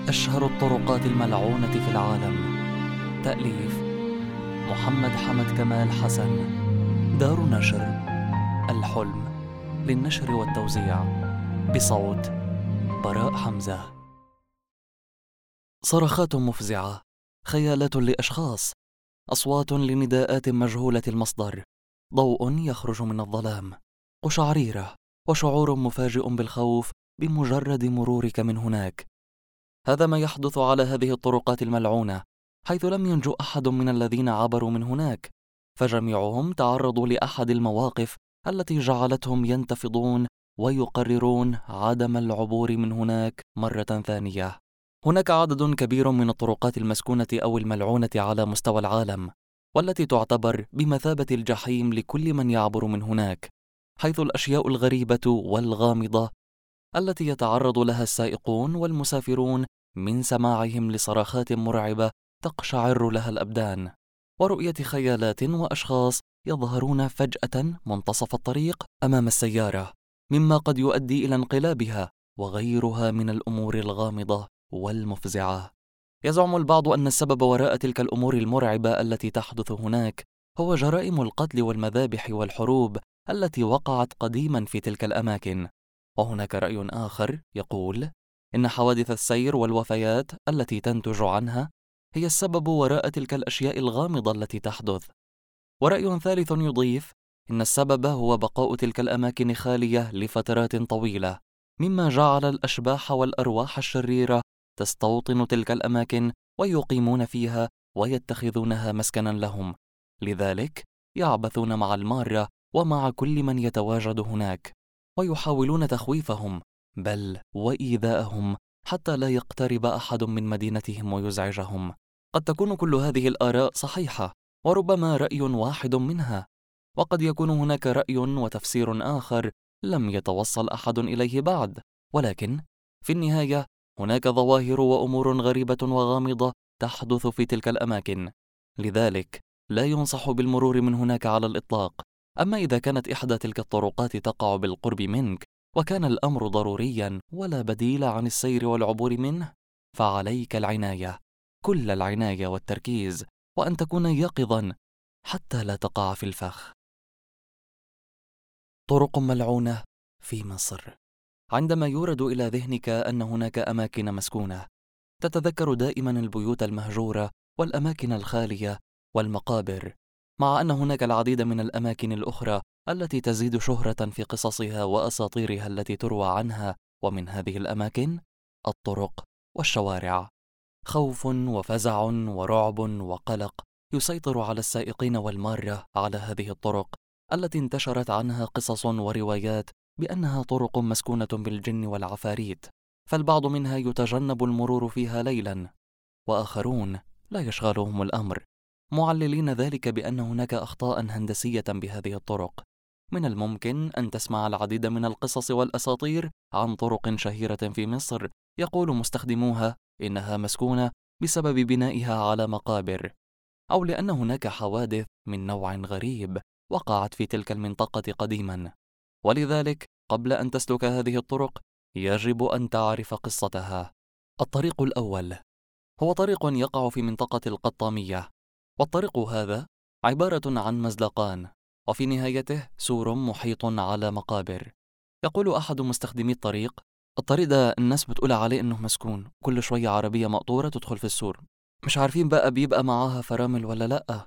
أشهر الطرقات الملعونة في العالم. تأليف محمد حمد كمال حسن. دار نشر الحلم، للنشر والتوزيع بصوت براء حمزة. صرخات مفزعة، خيالات لأشخاص، أصوات لنداءات مجهولة المصدر، ضوء يخرج من الظلام، قشعريرة وشعور مفاجئ بالخوف بمجرد مرورك من هناك. هذا ما يحدث على هذه الطرقات الملعونة، حيث لم ينجو أحد من الذين عبروا من هناك، فجميعهم تعرضوا لأحد المواقف التي جعلتهم ينتفضون ويقررون عدم العبور من هناك مرة ثانية. هناك عدد كبير من الطرقات المسكونة أو الملعونة على مستوى العالم، والتي تعتبر بمثابة الجحيم لكل من يعبر من هناك، حيث الأشياء الغريبة والغامضة التي يتعرض لها السائقون والمسافرون من سماعهم لصراخات مرعبة تقشعر لها الأبدان، ورؤية خيالات وأشخاص يظهرون فجأة منتصف الطريق أمام السيارة، مما قد يؤدي إلى انقلابها وغيرها من الأمور الغامضة والمفزعة. يزعم البعض أن السبب وراء تلك الأمور المرعبة التي تحدث هناك هو جرائم القتل والمذابح والحروب التي وقعت قديما في تلك الأماكن. وهناك رأي آخر يقول إن حوادث السير والوفيات التي تنتج عنها هي السبب وراء تلك الأشياء الغامضة التي تحدث. ورأي ثالث يضيف إن السبب هو بقاء تلك الأماكن خالية لفترات طويلة، مما جعل الأشباح والأرواح الشريرة تستوطن تلك الأماكن ويقيمون فيها ويتخذونها مسكنا لهم، لذلك يعبثون مع المارة ومع كل من يتواجد هناك، ويحاولون تخويفهم بل وإيذاءهم حتى لا يقترب أحد من مدينتهم ويزعجهم. قد تكون كل هذه الآراء صحيحة، وربما رأي واحد منها، وقد يكون هناك رأي وتفسير آخر لم يتوصل أحد إليه بعد، ولكن في النهاية هناك ظواهر وأمور غريبة وغامضة تحدث في تلك الأماكن، لذلك لا ينصح بالمرور من هناك على الإطلاق. أما إذا كانت إحدى تلك الطرقات تقع بالقرب منك وكان الأمر ضروريا ولا بديل عن السير والعبور منه، فعليك العناية، كل العناية والتركيز، وأن تكون يقظا حتى لا تقع في الفخ. طرق ملعونة في مصر. عندما يورد إلى ذهنك أن هناك أماكن مسكونة، تتذكر دائما البيوت المهجورة والأماكن الخالية والمقابر، مع أن هناك العديد من الأماكن الأخرى التي تزيد شهرة في قصصها وأساطيرها التي تروى عنها. ومن هذه الأماكن الطرق والشوارع. خوف وفزع ورعب وقلق يسيطر على السائقين والمارة على هذه الطرق التي انتشرت عنها قصص وروايات بأنها طرق مسكونة بالجن والعفاريت، فالبعض منها يتجنب المرور فيها ليلا، وآخرون لا يشغلهم الأمر، معللين ذلك بأن هناك أخطاء هندسية بهذه الطرق. من الممكن أن تسمع العديد من القصص والأساطير عن طرق شهيرة في مصر يقول مستخدموها إنها مسكونة بسبب بنائها على مقابر، أو لأن هناك حوادث من نوع غريب وقعت في تلك المنطقة قديما. ولذلك قبل أن تسلك هذه الطرق يجب أن تعرف قصتها. الطريق الأول هو طريق يقع في منطقة القطامية، والطريق هذا عبارة عن مزلقان، وفي نهايته سور محيط على مقابر. يقول أحد مستخدمي الطريق ده الناس بتقول عليه إنه مسكون، كل شوية عربية مقطورة تدخل في السور، مش عارفين بقى بيبقى معاها فرامل ولا لأ،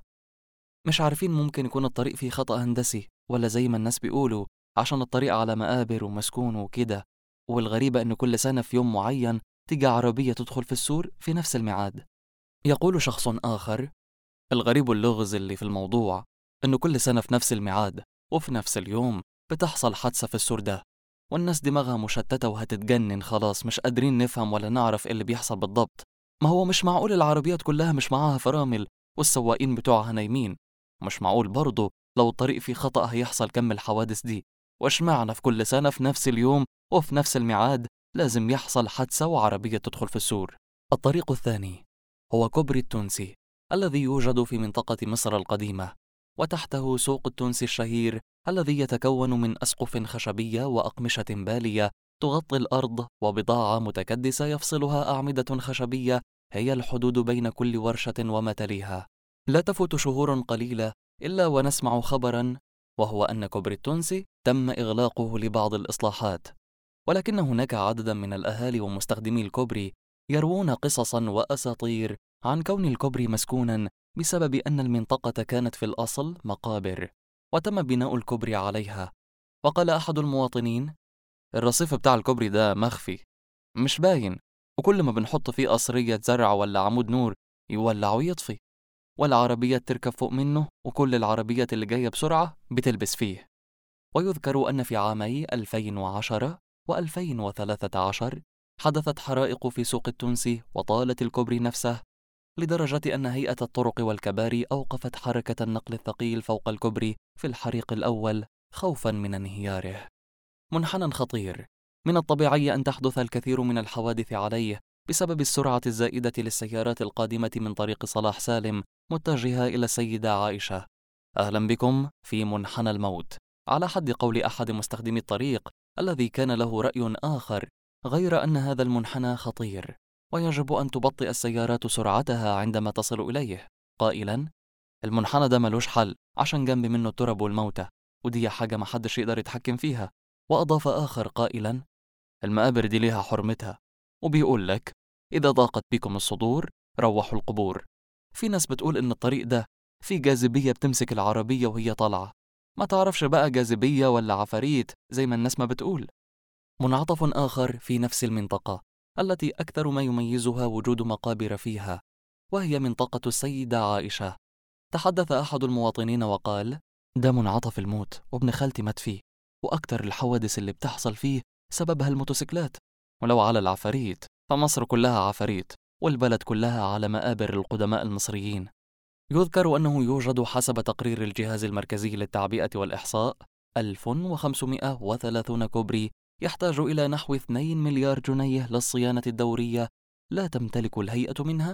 مش عارفين ممكن يكون الطريق فيه خطأ هندسي ولا زي ما الناس بيقولوا عشان الطريق على مقابر ومسكون وكده. والغريبة إن كل سنة في يوم معين تيجي عربية تدخل في السور في نفس الميعاد. يقول شخص آخر الغريب اللغز اللي في الموضوع إنه كل سنة في نفس الميعاد وفي نفس اليوم بتحصل حادثة في السور ده، والناس دماغها مشتتة وهتتجنن خلاص، مش قادرين نفهم ولا نعرف إيه اللي بيحصل بالضبط. ما هو مش معقول العربيات كلها مش معاها فرامل والسواقين بتوعها نايمين، مش معقول برضو لو الطريق فيه خطأ هيحصل كم الحوادث دي، وإيش معنى في كل سنة في نفس اليوم وفي نفس الميعاد لازم يحصل حادثة وعربية تدخل في السور. الطريق الثاني هو كوبري التونسي الذي يوجد في منطقة مصر القديمة، وتحته سوق التونسي الشهير الذي يتكون من أسقف خشبية وأقمشة بالية تغطي الأرض، وبضاعة متكدسة يفصلها أعمدة خشبية هي الحدود بين كل ورشة وما تليها. لا تفوت شهور قليلة إلا ونسمع خبرا، وهو أن كوبري التونسي تم إغلاقه لبعض الإصلاحات، ولكن هناك عددا من الأهالي ومستخدمي الكوبري يروون قصصا وأساطير عن كون الكوبري مسكونا بسبب أن المنطقة كانت في الأصل مقابر وتم بناء الكوبري عليها. وقال أحد المواطنين: الرصيف بتاع الكوبري ده مخفي، مش باين، وكل ما بنحط فيه قصرية زرع ولا عمود نور يولع ويطفي، والعربيات تركب فوق منه، وكل العربيات اللي جاية بسرعة بتلبس فيه. ويذكر أن في عامي 2010 و2013 حدثت حرائق في سوق التونسي وطالت الكوبري نفسه، لدرجة أن هيئة الطرق والكباري أوقفت حركة النقل الثقيل فوق الكوبري في الحريق الأول خوفا من انهياره. منحنى خطير، من الطبيعي أن تحدث الكثير من الحوادث عليه بسبب السرعة الزائدة للسيارات القادمة من طريق صلاح سالم متجهة إلى السيدة عائشة. أهلا بكم في منحنى الموت، على حد قول أحد مستخدمي الطريق الذي كان له رأي آخر، غير أن هذا المنحنى خطير ويجب أن تبطئ السيارات سرعتها عندما تصل إليه، قائلا: المنحنى ده ملوش حل عشان جنب منه التراب والموتى، ودي حاجة محدش يقدر يتحكم فيها. وأضاف آخر قائلا: المقابر دي ليها حرمتها، وبيقول لك إذا ضاقت بكم الصدور روحوا القبور. في ناس بتقول إن الطريق ده في جاذبية بتمسك العربية وهي طالعة، ما تعرفش بقى جاذبية ولا عفاريت زي ما الناس ما بتقول. منعطف آخر في نفس المنطقة التي أكثر ما يميزها وجود مقابر فيها، وهي منطقة السيدة عائشة. تحدث أحد المواطنين وقال: ده منعطف الموت، وابن خالتي مات فيه، وأكثر الحوادث اللي بتحصل فيه سببها الموتوسيكلات، ولو على العفاريت فمصر كلها عفاريت، والبلد كلها على مآبر القدماء المصريين. يذكر أنه يوجد حسب تقرير الجهاز المركزي للتعبئة والإحصاء 1530 كوبري يحتاج إلى نحو 2 مليار جنيه للصيانة الدورية، لا تمتلك الهيئة منها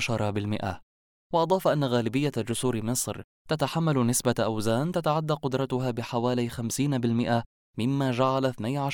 10%. وأضاف أن غالبية جسور مصر تتحمل نسبة أوزان تتعدى قدرتها بحوالي 50%، مما جعل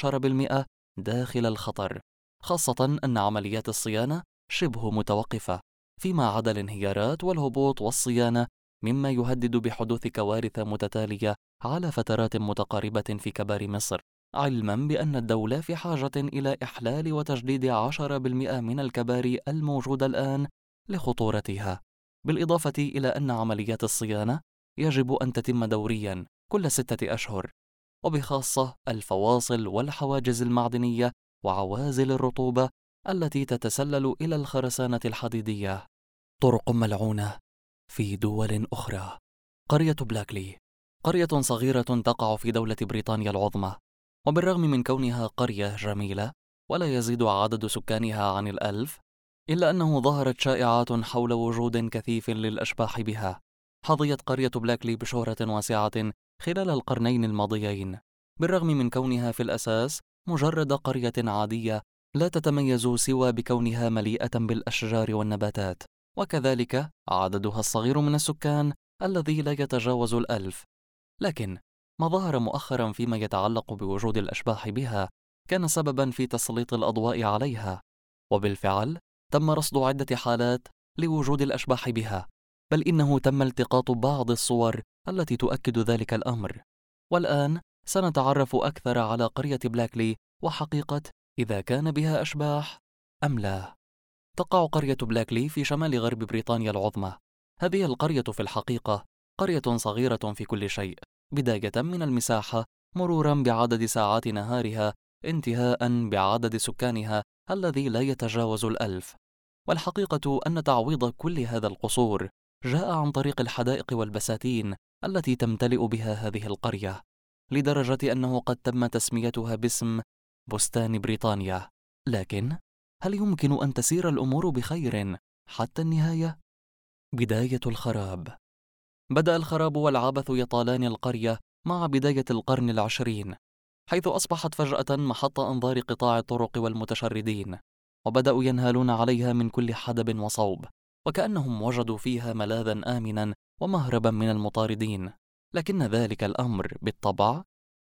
12% داخل الخطر، خاصة أن عمليات الصيانة شبه متوقفة فيما عدا الانهيارات والهبوط والصيانة، مما يهدد بحدوث كوارث متتالية على فترات متقاربة في كبار مصر، علما بأن الدولة في حاجة إلى إحلال وتجديد 10% من الكباري الموجودة الآن لخطورتها، بالإضافة إلى أن عمليات الصيانة يجب أن تتم دوريا كل 6 أشهر، وبخاصة الفواصل والحواجز المعدنية وعوازل الرطوبة التي تتسلل إلى الخرسانة الحديدية. طرق ملعونة في دول أخرى. قرية بلاكلي قرية صغيرة تقع في دولة بريطانيا العظمى، وبالرغم من كونها قرية جميلة ولا يزيد عدد سكانها عن 1000، إلا أنه ظهرت شائعات حول وجود كثيف للأشباح بها. حظيت قرية بلاكلي بشهرة واسعة خلال القرنين الماضيين، بالرغم من كونها في الأساس مجرد قرية عادية لا تتميز سوى بكونها مليئة بالأشجار والنباتات، وكذلك عددها الصغير من السكان الذي لا يتجاوز 1000. لكن ما ظهر مؤخرا فيما يتعلق بوجود الأشباح بها كان سببا في تسليط الأضواء عليها، وبالفعل تم رصد عدة حالات لوجود الأشباح بها، بل إنه تم التقاط بعض الصور التي تؤكد ذلك الأمر. والآن سنتعرف أكثر على قرية بلاكلي وحقيقة إذا كان بها أشباح أم لا. تقع قرية بلاكلي في شمال غرب بريطانيا العظمى. هذه القرية في الحقيقة قرية صغيرة في كل شيء، بداية من المساحة مرورا بعدد ساعات نهارها انتهاء بعدد سكانها الذي لا يتجاوز 1000. والحقيقة أن تعويض كل هذا القصور جاء عن طريق الحدائق والبساتين التي تمتلئ بها هذه القرية، لدرجة أنه قد تم تسميتها باسم بستان بريطانيا. لكن هل يمكن أن تسير الأمور بخير حتى النهاية؟ بداية الخراب. بدأ الخراب والعبث يطالان القرية مع بداية القرن العشرين، حيث أصبحت فجأة محط أنظار قطاع الطرق والمتشردين، وبدأوا ينهالون عليها من كل حدب وصوب، وكأنهم وجدوا فيها ملاذا آمنا ومهربا من المطاردين. لكن ذلك الأمر بالطبع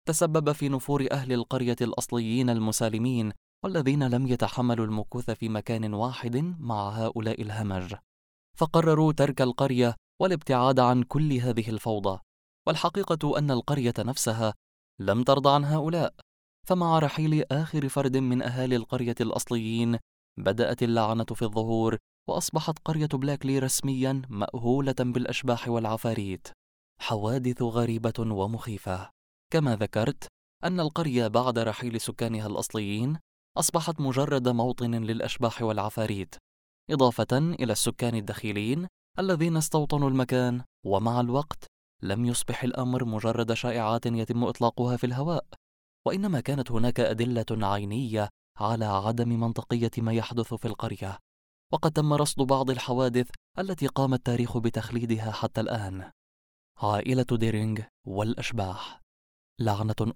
تسبب في نفور أهل القرية الأصليين المسالمين والذين لم يتحملوا المكوث في مكان واحد مع هؤلاء الهمج، فقرروا ترك القرية والابتعاد عن كل هذه الفوضى. والحقيقة أن القرية نفسها لم ترضى عن هؤلاء، فمع رحيل آخر فرد من أهالي القرية الأصليين بدأت اللعنة في الظهور، وأصبحت قرية بلاكلي رسميا مأهولة بالأشباح والعفاريت. حوادث غريبة ومخيفة. كما ذكرت أن القرية بعد رحيل سكانها الأصليين أصبحت مجرد موطن للأشباح والعفاريت، إضافة إلى السكان الدخيلين الذين استوطنوا المكان. ومع الوقت لم يصبح الأمر مجرد شائعات يتم إطلاقها في الهواء، وإنما كانت هناك أدلة عينية على عدم منطقية ما يحدث في القرية، وقد تم رصد بعض الحوادث التي قام التاريخ بتخليدها حتى الآن. عائلة ديرينغ والأشباح. لعنة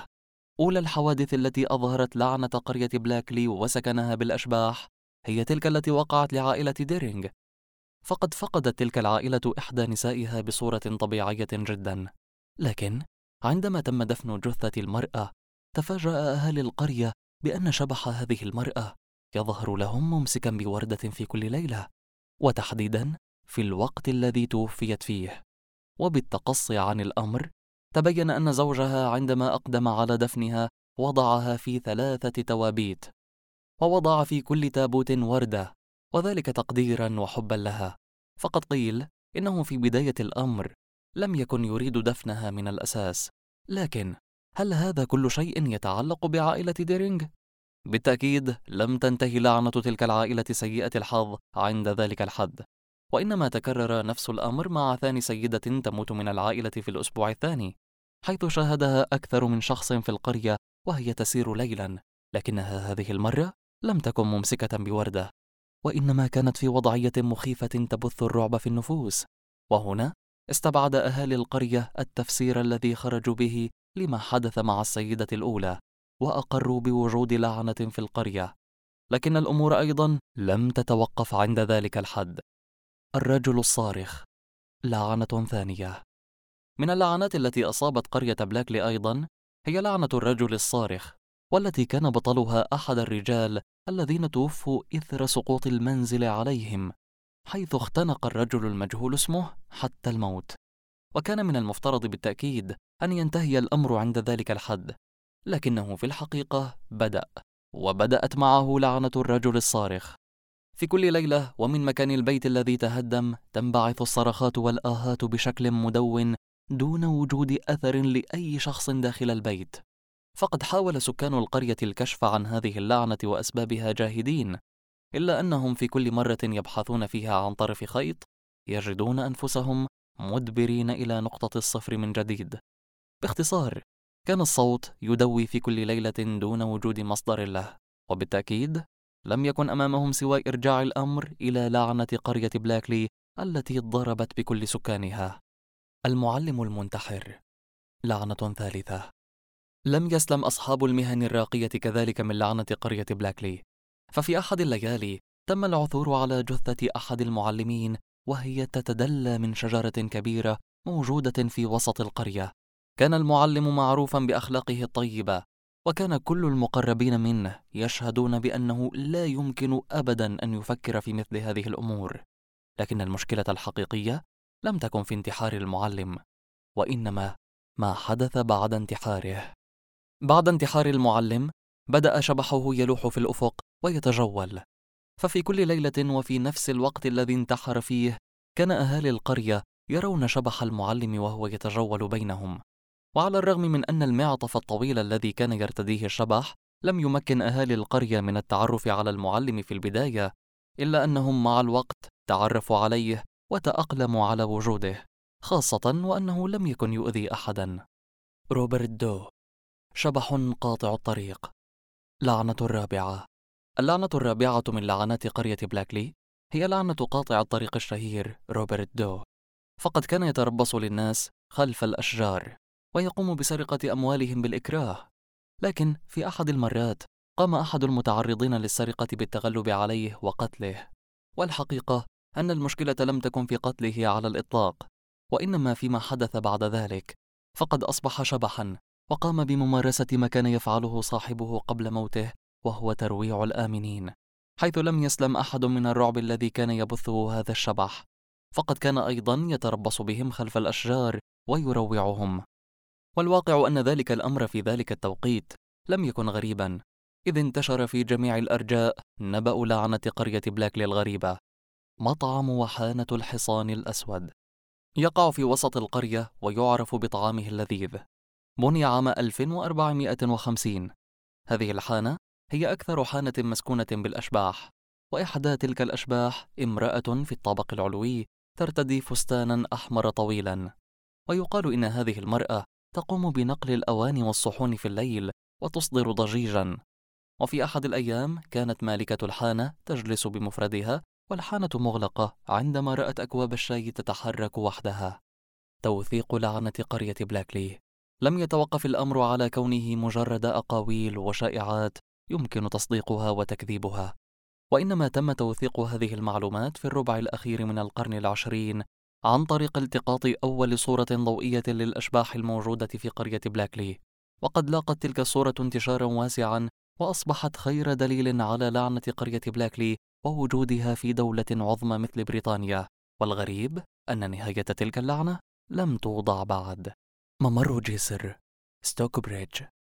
أولى الحوادث التي أظهرت لعنة قرية بلاكلي وسكنها بالأشباح هي تلك التي وقعت لعائلة ديرينغ. فقد فقدت تلك العائلة إحدى نسائها بصورة طبيعية جدا، لكن عندما تم دفن جثة المرأة تفاجأ أهالي القرية بأن شبح هذه المرأة يظهر لهم ممسكا بوردة في كل ليلة، وتحديدا في الوقت الذي توفيت فيه. وبالتقصي عن الأمر تبين أن زوجها عندما أقدم على دفنها وضعها في 3 توابيت، ووضع في كل تابوت وردة، وذلك تقديرا وحبا لها. فقد قيل إنه في بداية الأمر لم يكن يريد دفنها من الأساس، لكن هل هذا كل شيء يتعلق بعائلة ديرينغ؟ بالتأكيد لم تنتهي لعنة تلك العائلة سيئة الحظ عند ذلك الحد، وإنما تكرر نفس الأمر مع ثاني سيدة تموت من العائلة في الأسبوع الثاني، حيث شاهدها أكثر من شخص في القرية وهي تسير ليلا، لكنها هذه المرة لم تكن ممسكة بوردة، وإنما كانت في وضعية مخيفة تبث الرعب في النفوس. وهنا استبعد أهالي القرية التفسير الذي خرجوا به لما حدث مع السيدة الأولى، وأقروا بوجود لعنة في القرية. لكن الأمور أيضا لم تتوقف عند ذلك الحد. الرجل الصارخ. لعنة ثانية. من اللعنات التي أصابت قرية بلاكلي أيضا هي لعنة الرجل الصارخ، والتي كان بطلها أحد الرجال الذين توفوا إثر سقوط المنزل عليهم، حيث اختنق الرجل المجهول اسمه حتى الموت. وكان من المفترض بالتأكيد أن ينتهي الأمر عند ذلك الحد، لكنه في الحقيقة وبدأت معه لعنة الرجل الصارخ. في كل ليلة ومن مكان البيت الذي تهدم تنبعث الصرخات والآهات بشكل مدون دون وجود أثر لأي شخص داخل البيت. فقد حاول سكان القرية الكشف عن هذه اللعنة وأسبابها جاهدين، إلا أنهم في كل مرة يبحثون فيها عن طرف خيط يجدون أنفسهم مدبرين إلى نقطة الصفر من جديد. باختصار، كان الصوت يدوي في كل ليلة دون وجود مصدر له، وبالتأكيد لم يكن أمامهم سوى إرجاع الأمر إلى لعنة قرية بلاكلي التي ضربت بكل سكانها. المعلم المنتحر. لعنة ثالثة. لم يسلم أصحاب المهن الراقية كذلك من لعنة قرية بلاكلي، ففي أحد الليالي تم العثور على جثة أحد المعلمين وهي تتدلى من شجرة كبيرة موجودة في وسط القرية. كان المعلم معروفا بأخلاقه الطيبة، وكان كل المقربين منه يشهدون بأنه لا يمكن أبدا أن يفكر في مثل هذه الأمور. لكن المشكلة الحقيقية لم تكن في انتحار المعلم، وإنما ما حدث بعد انتحاره. بعد انتحار المعلم بدأ شبحه يلوح في الأفق ويتجول، ففي كل ليلة وفي نفس الوقت الذي انتحر فيه كان أهالي القرية يرون شبح المعلم وهو يتجول بينهم. وعلى الرغم من أن المعطف الطويل الذي كان يرتديه الشبح لم يمكن أهالي القرية من التعرف على المعلم في البداية، إلا أنهم مع الوقت تعرفوا عليه وتأقلموا على وجوده، خاصة وأنه لم يكن يؤذي أحدا. روبرت دو. شبح قاطع الطريق. لعنة الرابعة. اللعنة الرابعة من لعنات قرية بلاكلي هي لعنة قاطع الطريق الشهير روبرت دو. فقد كان يتربص للناس خلف الأشجار ويقوم بسرقة أموالهم بالإكراه، لكن في أحد المرات قام أحد المتعرضين للسرقة بالتغلب عليه وقتله. والحقيقة أن المشكلة لم تكن في قتله على الإطلاق، وإنما فيما حدث بعد ذلك، فقد أصبح شبحا وقام بممارسة ما كان يفعله صاحبه قبل موته، وهو ترويع الآمنين، حيث لم يسلم أحد من الرعب الذي كان يبثه هذا الشبح، فقد كان أيضا يتربص بهم خلف الأشجار ويروعهم. والواقع أن ذلك الأمر في ذلك التوقيت لم يكن غريبا، إذ انتشر في جميع الأرجاء نبأ لعنة قرية بلاكلي الغريبة، مطعم وحانة الحصان الأسود. يقع في وسط القرية ويعرف بطعامه اللذيذ. بني عام 1450. هذه الحانة هي أكثر حانة مسكونة بالأشباح، وإحدى تلك الأشباح امرأة في الطابق العلوي ترتدي فستانا أحمر طويلا، ويقال إن هذه المرأة تقوم بنقل الأواني والصحون في الليل وتصدر ضجيجا. وفي أحد الأيام كانت مالكة الحانة تجلس بمفردها والحانة مغلقة عندما رأت أكواب الشاي تتحرك وحدها. توثيق لعنة قرية بلاكلي. لم يتوقف الأمر على كونه مجرد أقاويل وشائعات يمكن تصديقها وتكذيبها، وإنما تم توثيق هذه المعلومات في الربع الأخير من القرن العشرين عن طريق التقاط أول صورة ضوئية للأشباح الموجودة في قرية بلاكلي، وقد لاقت تلك الصورة انتشارا واسعا وأصبحت خير دليل على لعنة قرية بلاكلي ووجودها في دولة عظمى مثل بريطانيا. والغريب أن نهاية تلك اللعنة لم توضع بعد. ممر جسر ستوكبريدج.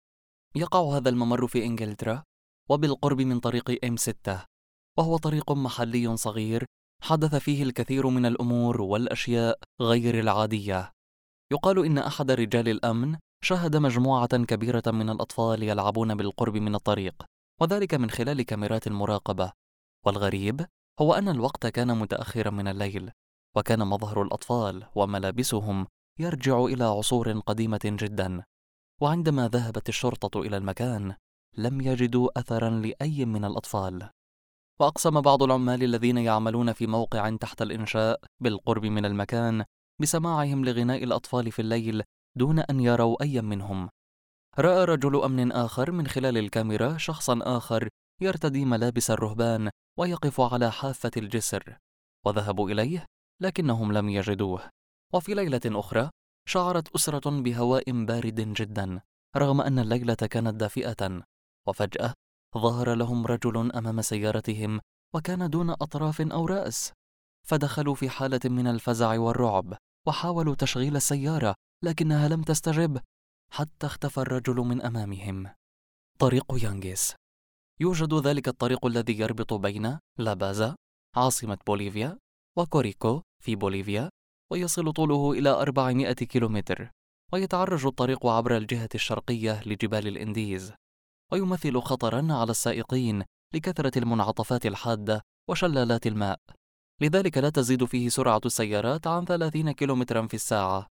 يقع هذا الممر في إنجلترا وبالقرب من طريق M6، وهو طريق محلي صغير حدث فيه الكثير من الأمور والأشياء غير العادية. يقال إن أحد رجال الأمن شاهد مجموعة كبيرة من الأطفال يلعبون بالقرب من الطريق، وذلك من خلال كاميرات المراقبة. والغريب هو أن الوقت كان متأخرا من الليل، وكان مظهر الأطفال وملابسهم يرجع إلى عصور قديمة جدا. وعندما ذهبت الشرطة إلى المكان لم يجدوا أثرا لأي من الأطفال. وأقسم بعض العمال الذين يعملون في موقع تحت الإنشاء بالقرب من المكان بسماعهم لغناء الأطفال في الليل دون أن يروا أي منهم. رأى رجل أمن آخر من خلال الكاميرا شخصا آخر يرتدي ملابس الرهبان ويقف على حافة الجسر، وذهبوا إليه لكنهم لم يجدوه. وفي ليلة أخرى شعرت أسرة بهواء بارد جدا رغم أن الليلة كانت دافئة، وفجأة ظهر لهم رجل أمام سيارتهم وكان دون أطراف أو رأس، فدخلوا في حالة من الفزع والرعب وحاولوا تشغيل السيارة لكنها لم تستجب حتى اختفى الرجل من أمامهم. طريق يانغيس. يوجد ذلك الطريق الذي يربط بين لابازا عاصمة بوليفيا وكوريكو في بوليفيا، ويصل طوله إلى 400 كيلومتر، ويتعرج الطريق عبر الجهة الشرقية لجبال الإنديز، ويمثل خطرا على السائقين لكثرة المنعطفات الحادة وشلالات الماء، لذلك لا تزيد فيه سرعة السيارات عن 30 كيلومترا في الساعة.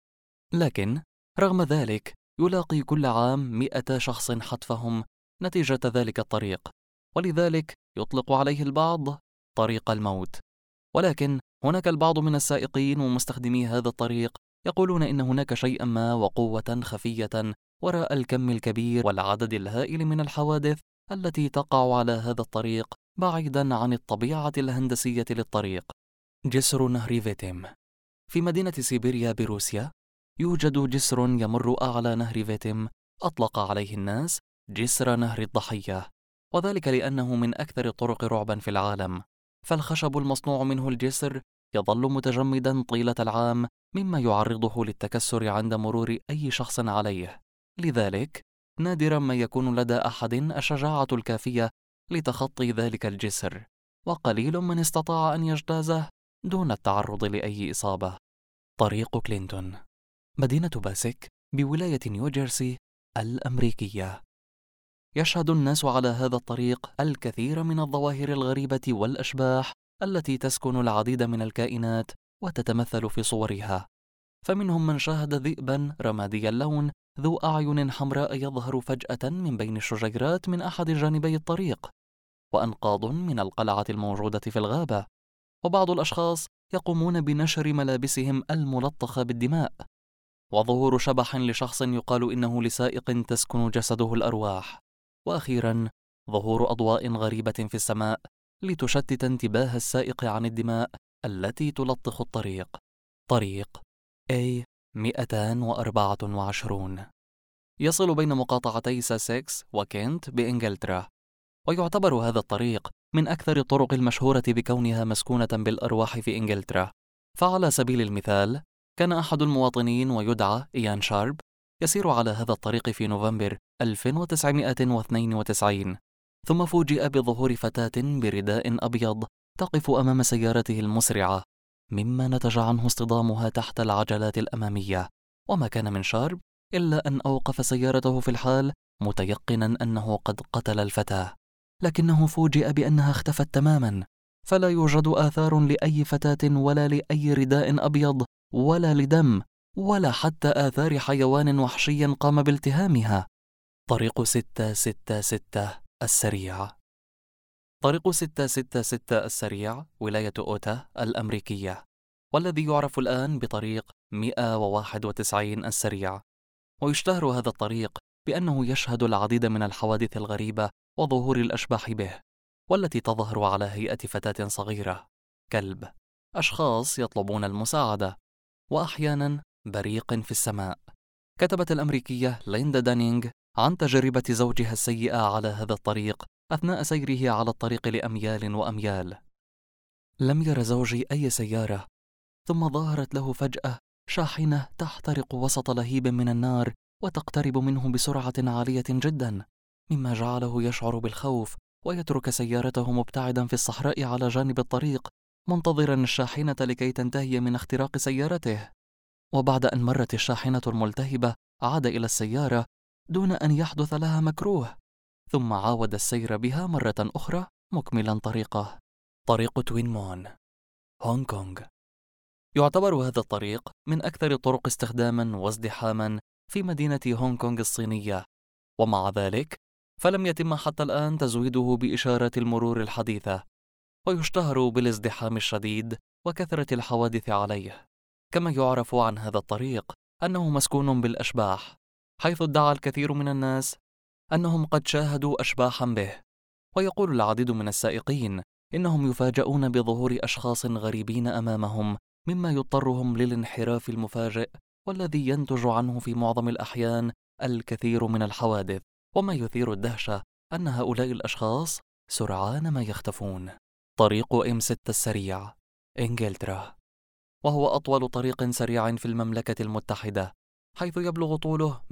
لكن رغم ذلك يلاقي كل عام 100 شخص حتفهم نتيجة ذلك الطريق، ولذلك يطلق عليه البعض طريق الموت. ولكن هناك البعض من السائقين ومستخدمي هذا الطريق يقولون إن هناك شيئا ما وقوة خفية وراء الكم الكبير والعدد الهائل من الحوادث التي تقع على هذا الطريق بعيدا عن الطبيعة الهندسية للطريق. جسر نهر فيتم. في مدينة سيبيريا بروسيا يوجد جسر يمر أعلى نهر فيتم أطلق عليه الناس جسر نهر الضحية، وذلك لأنه من أكثر الطرق رعبا في العالم، فالخشب المصنوع منه الجسر يظل متجمدا طيلة العام مما يعرضه للتكسر عند مرور أي شخص عليه، لذلك نادرا ما يكون لدى أحد الشجاعة الكافية لتخطي ذلك الجسر، وقليل من استطاع أن يجتازه دون التعرض لأي إصابة. طريق كلينتون. مدينة باسك بولاية نيوجيرسي الأمريكية. يشهد الناس على هذا الطريق الكثير من الظواهر الغريبة والأشباح التي تسكن العديد من الكائنات وتتمثل في صورها، فمنهم من شاهد ذئبا رمادي اللون ذو أعين حمراء يظهر فجأة من بين الشجيرات من أحد جانبي الطريق، وأنقاض من القلعة الموجودة في الغابة، وبعض الأشخاص يقومون بنشر ملابسهم الملطخة بالدماء، وظهور شبح لشخص يقال إنه لسائق تسكن جسده الأرواح، وأخيرا ظهور أضواء غريبة في السماء لتشتت انتباه السائق عن الدماء التي تلطخ الطريق. طريق A224. يصل بين مقاطعتي ساسكس وكنت بإنجلترا، ويعتبر هذا الطريق من أكثر الطرق المشهورة بكونها مسكونة بالأرواح في إنجلترا. فعلى سبيل المثال، كان أحد المواطنين ويدعى إيان شارب يسير على هذا الطريق في نوفمبر 1992، ثم فوجئ بظهور فتاة برداء أبيض تقف أمام سيارته المسرعة، مما نتج عنه اصطدامها تحت العجلات الأمامية. وما كان من شارب إلا أن أوقف سيارته في الحال، متيقنا أنه قد قتل الفتاة، لكنه فوجئ بأنها اختفت تماما، فلا يوجد آثار لأي فتاة ولا لأي رداء أبيض ولا لدم ولا حتى آثار حيوان وحشي قام بالتهامها. طريق 666 السريع. طريق 666 السريع ولاية أوتا الأمريكية، والذي يعرف الآن بطريق 191 السريع. ويشتهر هذا الطريق بأنه يشهد العديد من الحوادث الغريبة وظهور الأشباح به، والتي تظهر على هيئة فتاة صغيرة، كلب، أشخاص يطلبون المساعدة، وأحيانا بريق في السماء. كتبت الأمريكية ليندا دانينغ عن تجربة زوجها السيئة على هذا الطريق أثناء سيره على الطريق لأميال وأميال. لم ير زوجي أي سيارة، ثم ظهرت له فجأة شاحنة تحترق وسط لهيب من النار وتقترب منه بسرعة عالية جدا، مما جعله يشعر بالخوف ويترك سيارته مبتعدا في الصحراء على جانب الطريق، منتظرا الشاحنة لكي تنتهي من اختراق سيارته. وبعد أن مرت الشاحنة الملتهبة عاد إلى السيارة دون أن يحدث لها مكروه، ثم عاود السير بها مرة أخرى مكملا طريقه. طريق توين مون، هونغ كونغ. يعتبر هذا الطريق من أكثر الطرق استخداما وازدحاما في مدينة هونغ كونغ الصينية، ومع ذلك فلم يتم حتى الآن تزويده بإشارات المرور الحديثة، ويشتهر بالازدحام الشديد وكثرة الحوادث عليه. كما يعرف عن هذا الطريق أنه مسكون بالأشباح، حيث ادعى الكثير من الناس أنهم قد شاهدوا أشباحا به. ويقول العديد من السائقين إنهم يفاجؤون بظهور أشخاص غريبين أمامهم، مما يضطرهم للانحراف المفاجئ، والذي ينتج عنه في معظم الأحيان الكثير من الحوادث. وما يثير الدهشة أن هؤلاء الأشخاص سرعان ما يختفون. طريق M6 السريع، إنجلترا، وهو أطول طريق سريع في المملكة المتحدة، حيث يبلغ طوله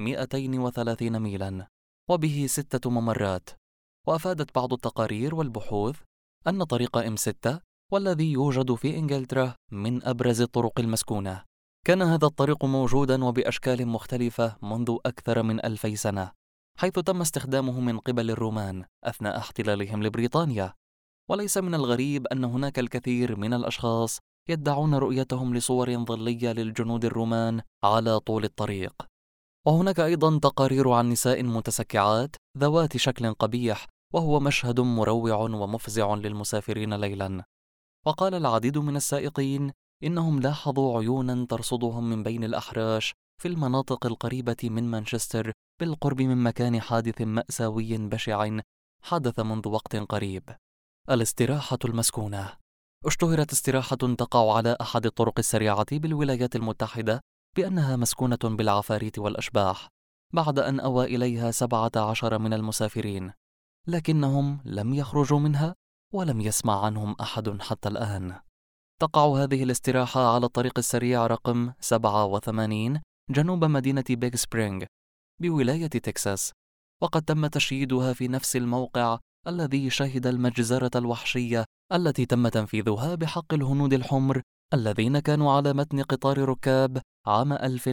230 ميلا وبه 6 ممرات. وأفادت بعض التقارير والبحوث أن طريق M6 والذي يوجد في إنجلترا من أبرز الطرق المسكونة. كان هذا الطريق موجودا وبأشكال مختلفة منذ أكثر من 2000 سنة، حيث تم استخدامه من قبل الرومان أثناء احتلالهم لبريطانيا. وليس من الغريب أن هناك الكثير من الأشخاص يدعون رؤيتهم لصور ظلية للجنود الرومان على طول الطريق. وهناك أيضا تقارير عن نساء متسكعات ذوات شكل قبيح، وهو مشهد مروع ومفزع للمسافرين ليلا. وقال العديد من السائقين إنهم لاحظوا عيونا ترصدهم من بين الأحراش في المناطق القريبة من مانشستر بالقرب من مكان حادث مأساوي بشع حدث منذ وقت قريب. الاستراحة المسكونة. اشتهرت استراحة تقع على أحد الطرق السريعة بالولايات المتحدة بأنها مسكونة بالعفاريت والأشباح، بعد أن أوى إليها 17 من المسافرين، لكنهم لم يخرجوا منها ولم يسمع عنهم أحد حتى الآن. تقع هذه الاستراحة على الطريق السريع رقم 87 جنوب مدينة بيغ سبرينغ بولاية تكساس، وقد تم تشييدها في نفس الموقع الذي شهد المجزرة الوحشية التي تم تنفيذها بحق الهنود الحمر الذين كانوا على متن قطار ركاب عام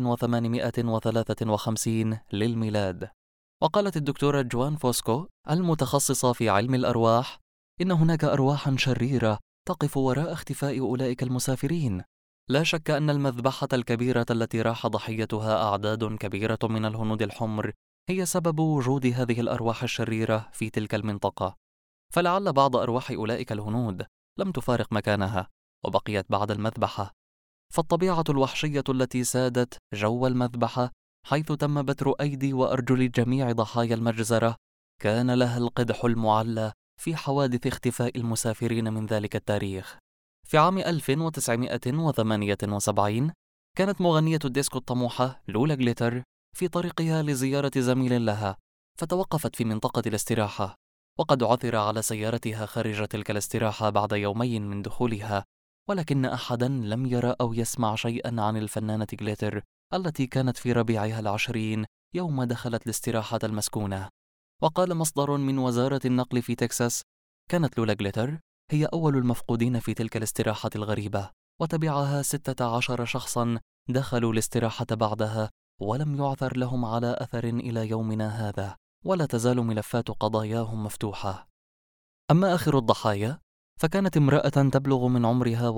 1853 للميلاد. وقالت الدكتورة جوان فوسكو المتخصصة في علم الأرواح إن هناك أرواحا شريرة تقف وراء اختفاء أولئك المسافرين. لا شك أن المذبحة الكبيرة التي راح ضحيتها أعداد كبيرة من الهنود الحمر هي سبب وجود هذه الأرواح الشريرة في تلك المنطقة. فلعل بعض أرواح أولئك الهنود لم تفارق مكانها وبقيت بعد المذبحة. فالطبيعة الوحشية التي سادت جو المذبحة، حيث تم بتر أيدي وأرجل جميع ضحايا المجزرة، كان لها القدح المعلى في حوادث اختفاء المسافرين من ذلك التاريخ. في عام 1978 كانت مغنية الديسكو الطموحة لولا جليتر في طريقها لزيارة زميل لها، فتوقفت في منطقة الاستراحة، وقد عثر على سيارتها خارج تلك الاستراحة بعد يومين من دخولها، ولكن أحدا لم يرى أو يسمع شيئا عن الفنانة غليتر التي كانت في ربيعها العشرين يوم دخلت الاستراحة المسكونة. وقال مصدر من وزارة النقل في تكساس: كانت لولا غليتر هي أول المفقودين في تلك الاستراحة الغريبة، وتبعها 16 شخصا دخلوا الاستراحة بعدها، ولم يعثر لهم على أثر إلى يومنا هذا، ولا تزال ملفات قضاياهم مفتوحة. أما آخر الضحايا فكانت امرأة تبلغ من عمرها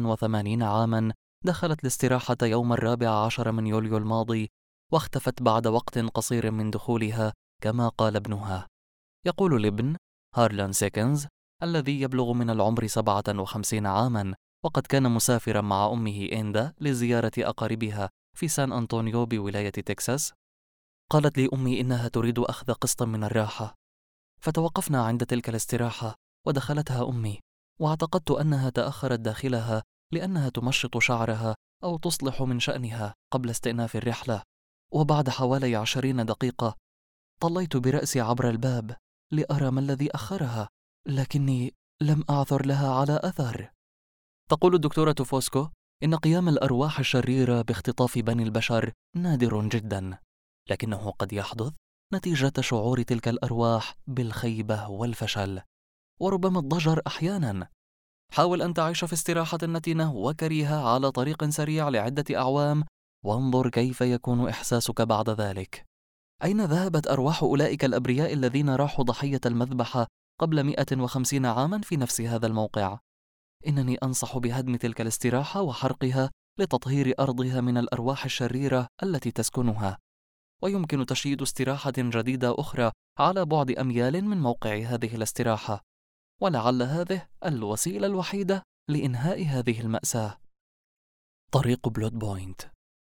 81 عاما، دخلت الاستراحة يوم 14 من يوليو الماضي، واختفت بعد وقت قصير من دخولها كما قال ابنها. يقول الابن هارلان سيكنز الذي يبلغ من العمر 57 عاما، وقد كان مسافرا مع أمه إندا لزيارة أقاربها في سان أنطونيو بولاية تكساس: قالت لي أمي إنها تريد أخذ قسطا من الراحة، فتوقفنا عند تلك الاستراحة ودخلتها أمي، واعتقدت أنها تأخرت داخلها لأنها تمشط شعرها أو تصلح من شأنها قبل استئناف الرحلة، وبعد حوالي 20 دقيقة طليت برأسي عبر الباب لأرى ما الذي أخرها، لكني لم أعثر لها على أثر. تقول الدكتورة فوسكو إن قيام الأرواح الشريرة باختطاف بني البشر نادر جدا، لكنه قد يحدث نتيجة شعور تلك الأرواح بالخيبة والفشل، وربما الضجر أحيانا. حاول أن تعيش في استراحة نتنة وكريهة على طريق سريع لعدة أعوام، وانظر كيف يكون إحساسك بعد ذلك. أين ذهبت أرواح أولئك الأبرياء الذين راحوا ضحية المذبحة قبل 150 عاما في نفس هذا الموقع؟ إنني أنصح بهدم تلك الاستراحة وحرقها لتطهير أرضها من الأرواح الشريرة التي تسكنها، ويمكن تشييد استراحة جديدة أخرى على بعد أميال من موقع هذه الاستراحة، ولعل هذه الوسيلة الوحيدة لإنهاء هذه المأساة. طريق بلود بوينت.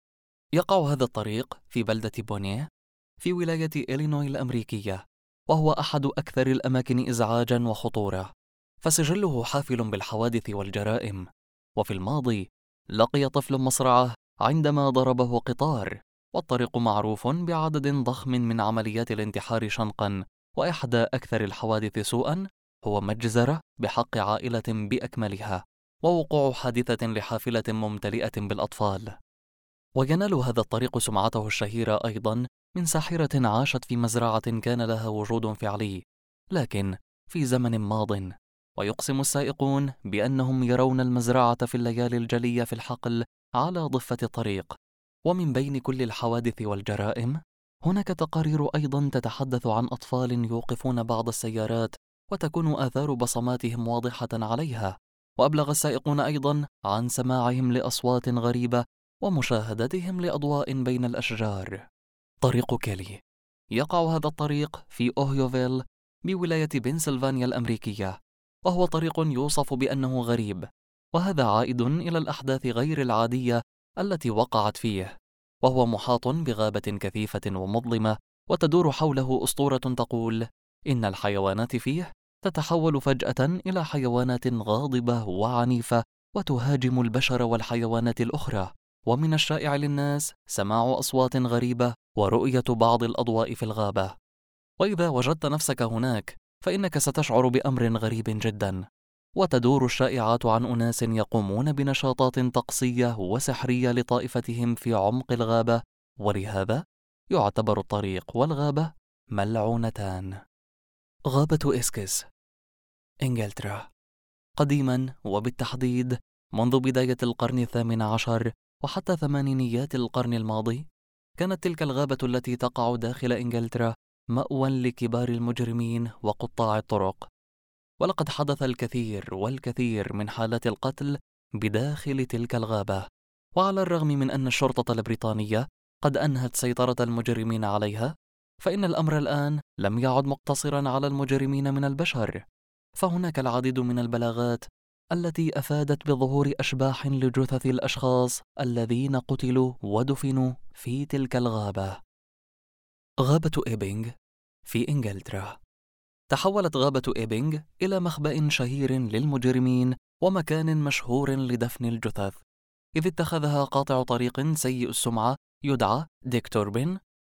يقع هذا الطريق في بلدة بونيه في ولاية إلينوي الأمريكية، وهو أحد أكثر الأماكن إزعاجاً وخطورة، فسجله حافل بالحوادث والجرائم. وفي الماضي لقي طفل مصرعه عندما ضربه قطار، والطريق معروف بعدد ضخم من عمليات الانتحار شنقاً، وإحدى أكثر الحوادث سوءاً هو مجزرة بحق عائلة بأكملها، ووقوع حادثة لحافلة ممتلئة بالأطفال. وينال هذا الطريق سمعته الشهيرة أيضاً من ساحرة عاشت في مزرعة كان لها وجود فعلي، لكن في زمن ماض، ويقسم السائقون بأنهم يرون المزرعة في الليالي الجلية في الحقل على ضفة الطريق. ومن بين كل الحوادث والجرائم هناك تقارير أيضا تتحدث عن أطفال يوقفون بعض السيارات وتكون آثار بصماتهم واضحة عليها، وأبلغ السائقون أيضا عن سماعهم لأصوات غريبة ومشاهدتهم لأضواء بين الأشجار. طريق كيلي. يقع هذا الطريق في أوهيوفيل بولاية بنسلفانيا الأمريكية، وهو طريق يوصف بأنه غريب، وهذا عائد إلى الأحداث غير العادية التي وقعت فيه. وهو محاط بغابة كثيفة ومظلمة، وتدور حوله أسطورة تقول إن الحيوانات فيه تتحول فجأة إلى حيوانات غاضبة وعنيفة وتهاجم البشر والحيوانات الأخرى. ومن الشائع للناس سماع أصوات غريبة ورؤية بعض الأضواء في الغابة. وإذا وجدت نفسك هناك فإنك ستشعر بأمر غريب جدا، وتدور الشائعات عن أناس يقومون بنشاطات طقسية وسحرية لطائفتهم في عمق الغابة، ولهذا يعتبر الطريق والغابة ملعونتان. غابة إسكس، إنجلترا. قديما وبالتحديد منذ بداية القرن 18 وحتى ثمانينيات القرن الماضي، كانت تلك الغابة التي تقع داخل إنجلترا مأوى لكبار المجرمين وقطاع الطرق، ولقد حدث الكثير والكثير من حالات القتل بداخل تلك الغابة. وعلى الرغم من أن الشرطة البريطانية قد أنهت سيطرة المجرمين عليها، فإن الأمر الآن لم يعد مقتصرا على المجرمين من البشر، فهناك العديد من البلاغات التي أفادت بظهور أشباح لجثث الأشخاص الذين قتلوا ودفنوا في تلك الغابة. غابة إيبنغ في إنجلترا. تحولت غابة إيبنغ إلى مخبأ شهير للمجرمين ومكان مشهور لدفن الجثث، إذ اتخذها قاطع طريق سيء السمعة يدعى ديك توربين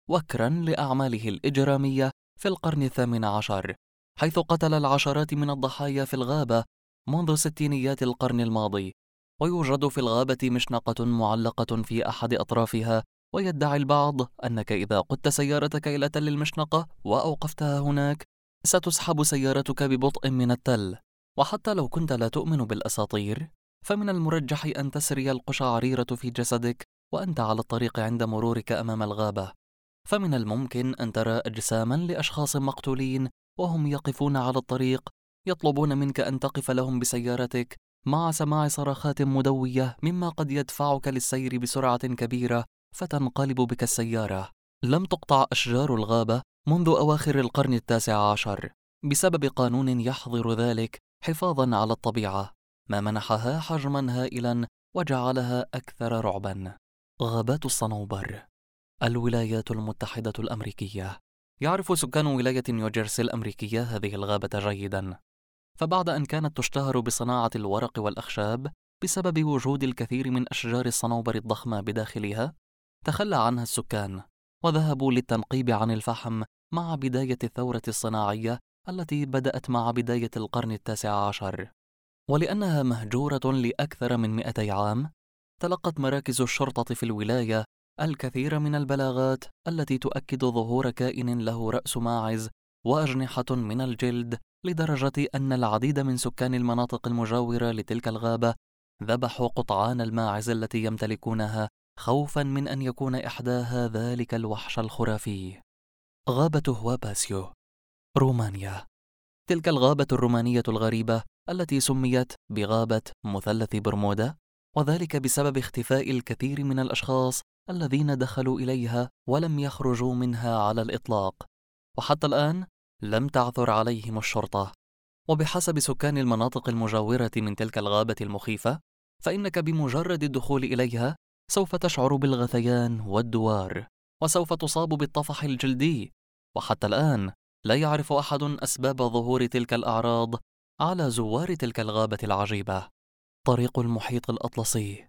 وكرا لأعماله الإجرامية في القرن ال18، حيث قتل العشرات من الضحايا في الغابة منذ ستينيات القرن الماضي. ويوجد في الغابة مشنقة معلقة في أحد أطرافها، ويدعي البعض أنك إذا قدت سيارتك إلى تل المشنقة وأوقفتها هناك ستسحب سيارتك ببطء من التل. وحتى لو كنت لا تؤمن بالأساطير، فمن المرجح أن تسري القشعريرة في جسدك وأنت على الطريق عند مرورك أمام الغابة. فمن الممكن أن ترى أجساما لأشخاص مقتولين وهم يقفون على الطريق، يطلبون منك أن تقف لهم بسيارتك مع سماع صرخات مدوية، مما قد يدفعك للسير بسرعة كبيرة فتنقلب بك السيارة. لم تقطع أشجار الغابة منذ أواخر القرن ال19 بسبب قانون يحظر ذلك حفاظا على الطبيعة، ما منحها حجما هائلا وجعلها أكثر رعبا. غابات الصنوبر. الولايات المتحدة الأمريكية. يعرف سكان ولاية نيوجيرسي الأمريكية هذه الغابة جيدا، فبعد أن كانت تشتهر بصناعة الورق والأخشاب بسبب وجود الكثير من أشجار الصنوبر الضخمة بداخلها، تخلى عنها السكان وذهبوا للتنقيب عن الفحم مع بداية الثورة الصناعية التي بدأت مع بداية القرن ال19. ولأنها مهجورة لأكثر من 200 عام، تلقت مراكز الشرطة في الولاية الكثير من البلاغات التي تؤكد ظهور كائن له رأس ماعز وأجنحة من الجلد، لدرجة أن العديد من سكان المناطق المجاورة لتلك الغابة ذبحوا قطعان الماعز التي يمتلكونها خوفا من أن يكون إحداها ذلك الوحش الخرافي. غابة هواباسيو، رومانيا. تلك الغابة الرومانية الغريبة التي سميت بغابة مثلث برمودا، وذلك بسبب اختفاء الكثير من الأشخاص الذين دخلوا إليها ولم يخرجوا منها على الإطلاق، وحتى الآن لم تعثر عليهم الشرطة. وبحسب سكان المناطق المجاورة من تلك الغابة المخيفة، فإنك بمجرد الدخول إليها سوف تشعر بالغثيان والدوار، وسوف تصاب بالطفح الجلدي. وحتى الآن لا يعرف أحد أسباب ظهور تلك الأعراض على زوار تلك الغابة العجيبة. طريق المحيط الأطلسي.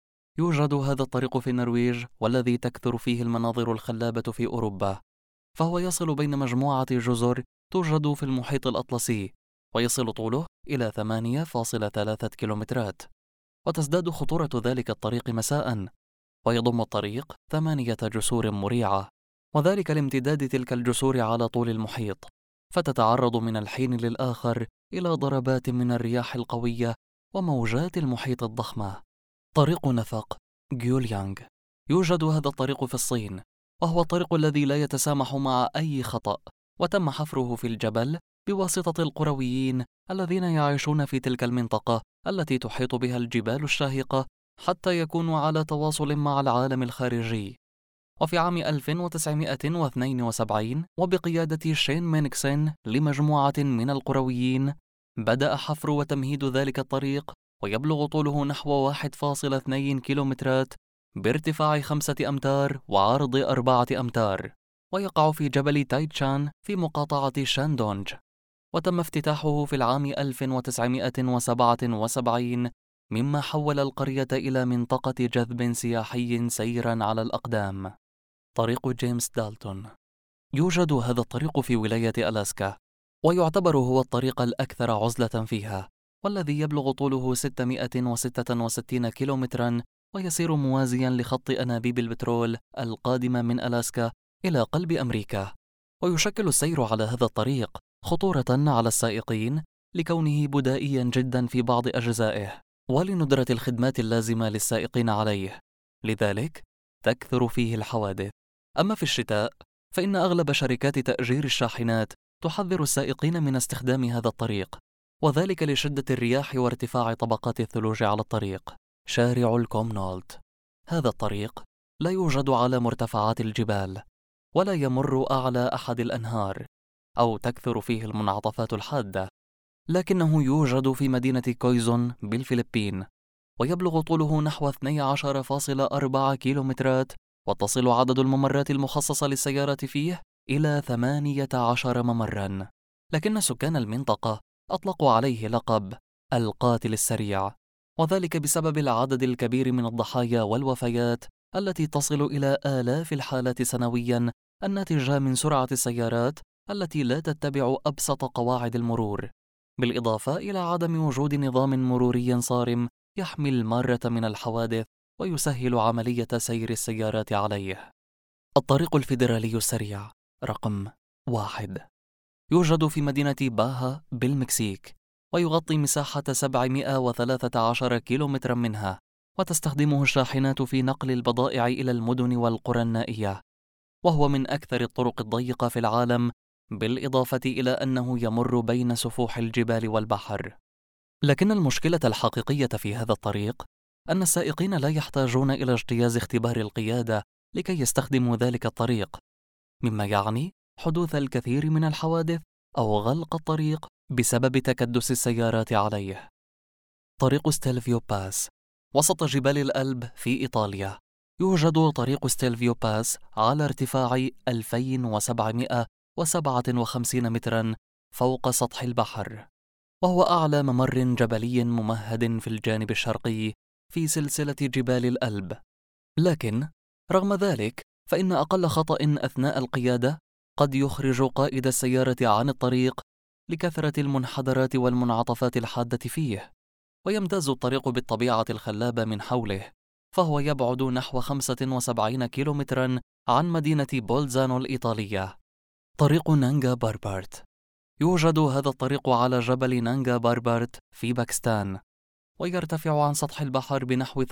يوجد هذا الطريق في النرويج، والذي تكثر فيه المناظر الخلابة في أوروبا، فهو يصل بين مجموعة جزر توجد في المحيط الأطلسي، ويصل طوله إلى 8.3 كيلومترات. وتزداد خطورة ذلك الطريق مساء، ويضم الطريق 8 جسور مريعة، وذلك لامتداد تلك الجسور على طول المحيط، فتتعرض من الحين للآخر إلى ضربات من الرياح القوية وموجات المحيط الضخمة. طريق نفق جيوليانغ. يوجد هذا الطريق في الصين، وهو الطريق الذي لا يتسامح مع أي خطأ، وتم حفره في الجبل بواسطة القرويين الذين يعيشون في تلك المنطقة التي تحيط بها الجبال الشاهقة، حتى يكونوا على تواصل مع العالم الخارجي. وفي عام 1972 وبقيادة شين مينكسن لمجموعة من القرويين، بدأ حفر وتمهيد ذلك الطريق، ويبلغ طوله نحو 1.2 كيلومترات بارتفاع 5 أمتار وعرض 4 أمتار، ويقع في جبل تايتشان في مقاطعة شاندونج. وتم افتتاحه في العام 1977، مما حول القرية إلى منطقة جذب سياحي سيرا على الأقدام. طريق جيمس دالتون. يوجد هذا الطريق في ولاية ألاسكا، ويعتبر هو الطريق الأكثر عزلة فيها، والذي يبلغ طوله 666 كيلومترا، ويسير موازيا لخط أنابيب البترول القادمة من ألاسكا إلى قلب أمريكا. ويشكل السير على هذا الطريق خطورة على السائقين لكونه بدائيا جدا في بعض أجزائه، ولندرة الخدمات اللازمة للسائقين عليه، لذلك تكثر فيه الحوادث. أما في الشتاء فإن أغلب شركات تأجير الشاحنات تحذر السائقين من استخدام هذا الطريق، وذلك لشدة الرياح وارتفاع طبقات الثلوج على الطريق. شارع الكومنولت. هذا الطريق لا يوجد على مرتفعات الجبال، ولا يمر أعلى أحد الأنهار، أو تكثر فيه المنعطفات الحادة، لكنه يوجد في مدينة كويزون بالفلبين، ويبلغ طوله نحو 12.4 كيلومترات، وتصل عدد الممرات المخصصة للسيارة فيه إلى 18 ممرا. لكن سكان المنطقة أطلقوا عليه لقب القاتل السريع، وذلك بسبب العدد الكبير من الضحايا والوفيات التي تصل إلى آلاف الحالات سنوياً الناتجة من سرعة السيارات التي لا تتبع أبسط قواعد المرور، بالإضافة إلى عدم وجود نظام مروري صارم يحمي المارة من الحوادث ويسهل عملية سير السيارات عليه. الطريق الفيدرالي السريع رقم 1 يوجد في مدينة باها بالمكسيك، ويغطي مساحة 713 كيلومترا منها، وتستخدمه الشاحنات في نقل البضائع إلى المدن والقرى النائية، وهو من أكثر الطرق الضيقة في العالم، بالإضافة إلى أنه يمر بين سفوح الجبال والبحر. لكن المشكلة الحقيقية في هذا الطريق أن السائقين لا يحتاجون إلى اجتياز اختبار القيادة لكي يستخدموا ذلك الطريق، مما يعني حدوث الكثير من الحوادث أو غلق الطريق بسبب تكدس السيارات عليه. طريق ستيلفيو باس وسط جبال الألب في إيطاليا. يوجد طريق ستيلفيو باس على ارتفاع 2757 متراً فوق سطح البحر، وهو أعلى ممر جبلي ممهد في الجانب الشرقي في سلسلة جبال الألب. لكن رغم ذلك فإن أقل خطأ أثناء القيادة قد يخرج قائد السيارة عن الطريق لكثرة المنحدرات والمنعطفات الحادة فيه. ويمتاز الطريق بالطبيعة الخلابة من حوله، فهو يبعد نحو 75 كيلومتراً عن مدينة بولزانو الإيطالية. طريق نانجا باربارت. يوجد هذا الطريق على جبل نانجا باربارت في باكستان، ويرتفع عن سطح البحر بنحو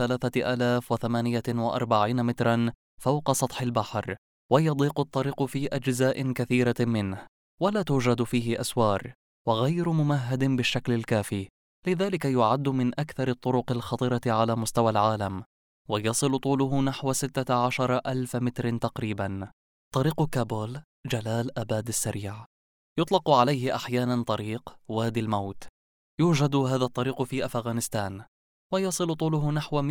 3048 متراً فوق سطح البحر، ويضيق الطريق في أجزاء كثيرة منه، ولا توجد فيه أسوار، وغير ممهد بالشكل الكافي، لذلك يعد من أكثر الطرق الخطرة على مستوى العالم، ويصل طوله نحو 16,000 متر تقريبا. طريق كابول جلال آباد السريع. يطلق عليه أحيانا طريق وادي الموت. يوجد هذا الطريق في أفغانستان، ويصل طوله نحو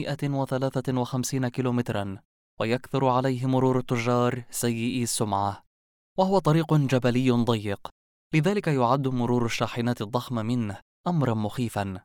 153 كيلومترا، ويكثر عليه مرور التجار سيئي السمعة، وهو طريق جبلي ضيق، لذلك يعد مرور الشاحنات الضخمة منه أمرا مخيفا،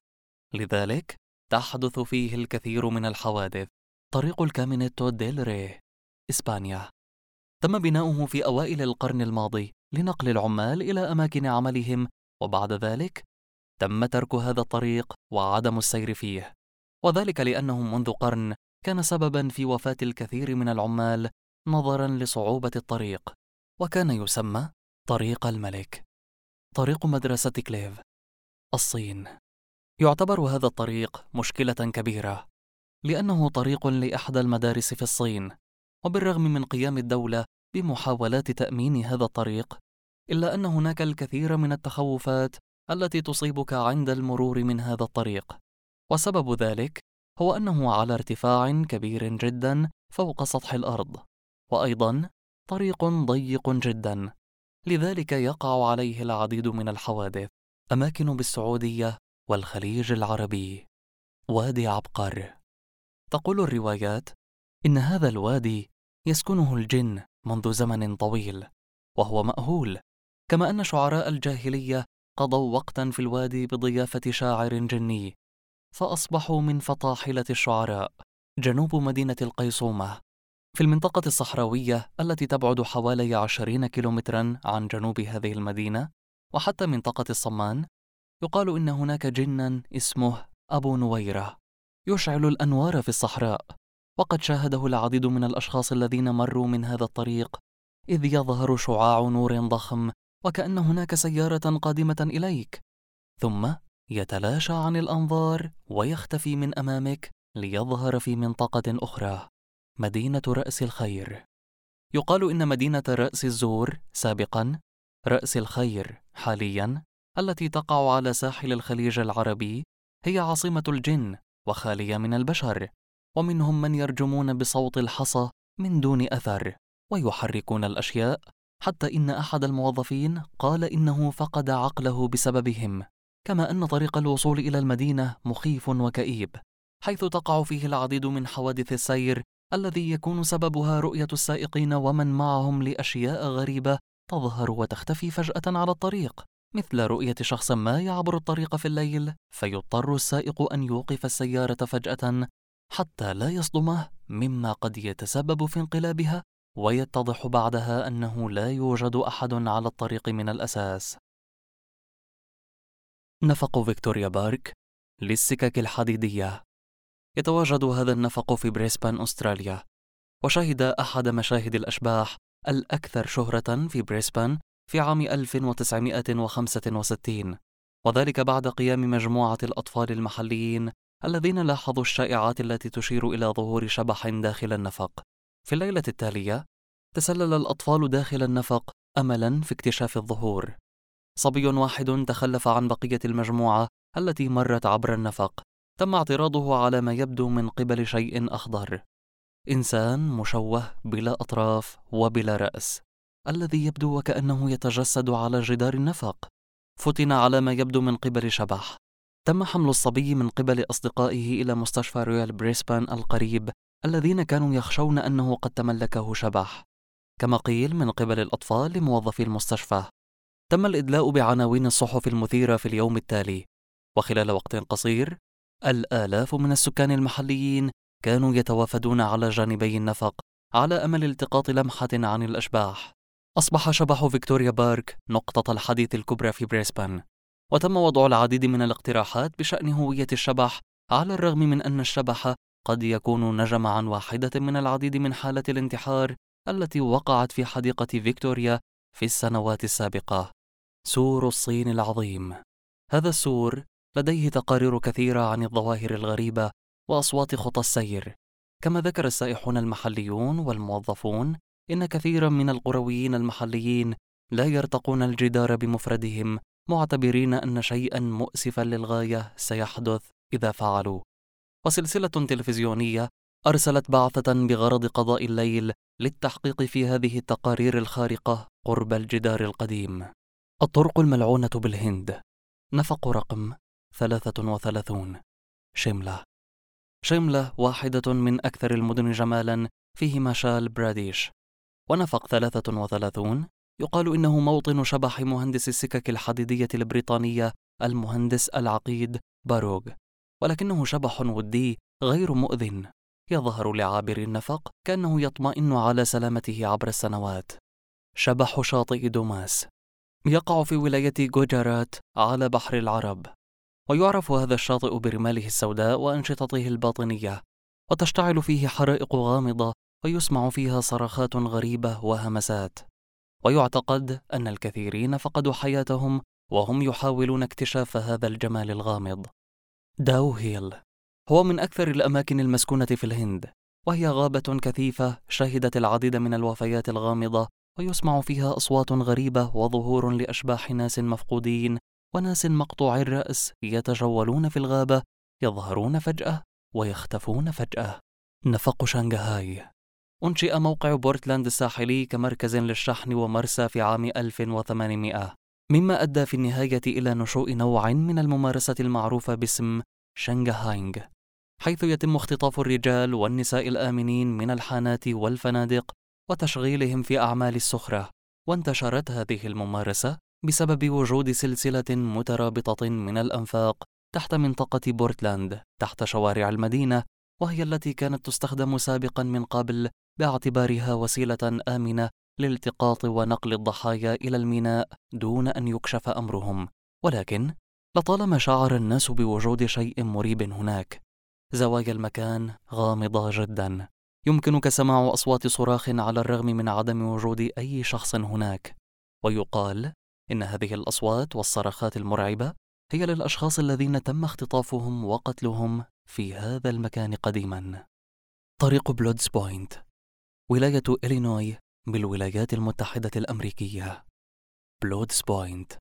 لذلك تحدث فيه الكثير من الحوادث. طريق الكامينيتو ديل ري إسبانيا. تم بناؤه في أوائل القرن الماضي لنقل العمال إلى أماكن عملهم، وبعد ذلك تم ترك هذا الطريق وعدم السير فيه، وذلك لأنه منذ قرن كان سببا في وفاة الكثير من العمال نظرا لصعوبة الطريق، وكان يسمى طريق الملك. طريق مدرسة كليف الصين. يعتبر هذا الطريق مشكلة كبيرة، لأنه طريق لإحدى المدارس في الصين، وبالرغم من قيام الدولة بمحاولات تأمين هذا الطريق، إلا أن هناك الكثير من التخوفات التي تصيبك عند المرور من هذا الطريق، وسبب ذلك هو أنه على ارتفاع كبير جدا فوق سطح الأرض، وأيضا طريق ضيق جدا، لذلك يقع عليه العديد من الحوادث. أماكن بالسعودية والخليج العربي. وادي عبقر. تقول الروايات إن هذا الوادي يسكنه الجن منذ زمن طويل، وهو مأهول، كما أن شعراء الجاهلية قضوا وقتا في الوادي بضيافة شاعر جني، فأصبحوا من فطاحلة الشعراء. جنوب مدينة القيصومة في المنطقة الصحراوية التي تبعد حوالي 20 كيلومترا عن جنوب هذه المدينة، وحتى منطقة الصمان، يقال إن هناك جنا اسمه أبو نويرة يشعل الأنوار في الصحراء، وقد شاهده العديد من الأشخاص الذين مروا من هذا الطريق، إذ يظهر شعاع نور ضخم وكأن هناك سيارة قادمة إليك، ثم يتلاشى عن الأنظار ويختفي من أمامك ليظهر في منطقة أخرى. مدينة رأس الخير. يقال إن مدينة رأس الزور سابقا رأس الخير حاليا، التي تقع على ساحل الخليج العربي، هي عاصمة الجن وخالية من البشر، ومنهم من يرجمون بصوت الحصى من دون أثر ويحركون الأشياء، حتى إن أحد الموظفين قال إنه فقد عقله بسببهم. كما أن طريق الوصول إلى المدينة مخيف وكئيب، حيث تقع فيه العديد من حوادث السير الذي يكون سببها رؤية السائقين ومن معهم لأشياء غريبة تظهر وتختفي فجأة على الطريق، مثل رؤية شخص ما يعبر الطريق في الليل فيضطر السائق أن يوقف السيارة فجأة حتى لا يصدمه مما قد يتسبب في انقلابها، ويتضح بعدها أنه لا يوجد أحد على الطريق من الأساس. نفق فيكتوريا بارك للسكك الحديدية. يتواجد هذا النفق في بريسبان، أستراليا، وشهد أحد مشاهد الأشباح الأكثر شهرة في بريسبان في عام 1965، وذلك بعد قيام مجموعة الأطفال المحليين الذين لاحظوا الشائعات التي تشير إلى ظهور شبح داخل النفق. في الليلة التالية تسلل الأطفال داخل النفق أملاً في اكتشاف الظهور. صبي واحد تخلف عن بقية المجموعة التي مرت عبر النفق. تم اعتراضه على ما يبدو من قبل شيء أخضر، إنسان مشوه بلا أطراف وبلا رأس، الذي يبدو وكأنه يتجسد على جدار النفق. فتن على ما يبدو من قبل شبح. تم حمل الصبي من قبل أصدقائه إلى مستشفى رويال بريسبان القريب، الذين كانوا يخشون أنه قد تملكه شبح، كما قيل من قبل الأطفال لموظفي المستشفى. تم الإدلاء بعناوين الصحف المثيرة في اليوم التالي، وخلال وقت قصير الآلاف من السكان المحليين كانوا يتوافدون على جانبي النفق على أمل التقاط لمحة عن الأشباح. أصبح شبح فيكتوريا بارك نقطة الحديث الكبرى في بريسبان، وتم وضع العديد من الاقتراحات بشأن هوية الشبح، على الرغم من أن الشبح قد يكون نجم عن واحدة من العديد من حالات الانتحار التي وقعت في حديقة فيكتوريا في السنوات السابقة. سور الصين العظيم. هذا السور لديه تقارير كثيرة عن الظواهر الغريبة وأصوات خطى السير. كما ذكر السائحون المحليون والموظفون إن كثيرا من القرويين المحليين لا يرتقون الجدار بمفردهم، معتبرين أن شيئا مؤسفا للغاية سيحدث إذا فعلوا. وسلسلة تلفزيونية أرسلت بعثة بغرض قضاء الليل للتحقيق في هذه التقارير الخارقة قرب الجدار القديم. الطرق الملعونة بالهند. نفق رقم 33. شملة. شملة واحدة من أكثر المدن جمالا في هيماشال براديش. ونفق 33 يقال إنه موطن شبح مهندس السكك الحديدية البريطانية المهندس العقيد باروغ، ولكنه شبح ودي غير مؤذن، يظهر لعابر النفق كأنه يطمئن على سلامته عبر السنوات. شبح شاطئ دوماس. يقع في ولاية جوجرات على بحر العرب، ويعرف هذا الشاطئ برماله السوداء وأنشطته الباطنية، وتشتعل فيه حرائق غامضة ويسمع فيها صرخات غريبة وهمسات. ويعتقد أن الكثيرين فقدوا حياتهم وهم يحاولون اكتشاف هذا الجمال الغامض. داو هيل هو من أكثر الأماكن المسكونة في الهند، وهي غابة كثيفة شهدت العديد من الوفيات الغامضة، ويسمع فيها أصوات غريبة وظهور لأشباح ناس مفقودين وناس مقطوع الرأس يتجولون في الغابة، يظهرون فجأة ويختفون فجأة. نفق شنغهاي. أنشئ موقع بورتلاند الساحلي كمركز للشحن ومرسى في عام 1800، مما أدى في النهاية إلى نشوء نوع من الممارسة المعروفة باسم شنغهاينغ، حيث يتم اختطاف الرجال والنساء الآمنين من الحانات والفنادق وتشغيلهم في أعمال السخرة. وانتشرت هذه الممارسة بسبب وجود سلسلة مترابطة من الأنفاق تحت منطقة بورتلاند تحت شوارع المدينة، وهي التي كانت تستخدم سابقا من قبل باعتبارها وسيلة آمنة لالتقاط ونقل الضحايا إلى الميناء دون أن يكشف أمرهم. ولكن لطالما شعر الناس بوجود شيء مريب هناك. زوايا المكان غامضة جدا، يمكنك سماع أصوات صراخ على الرغم من عدم وجود أي شخص هناك، ويقال إن هذه الأصوات والصرخات المرعبة هي للأشخاص الذين تم اختطافهم وقتلهم في هذا المكان قديما. طريق بلودز بوينت. ولاية إلينوي بالولايات المتحدة الأمريكية. بلودز بوينت.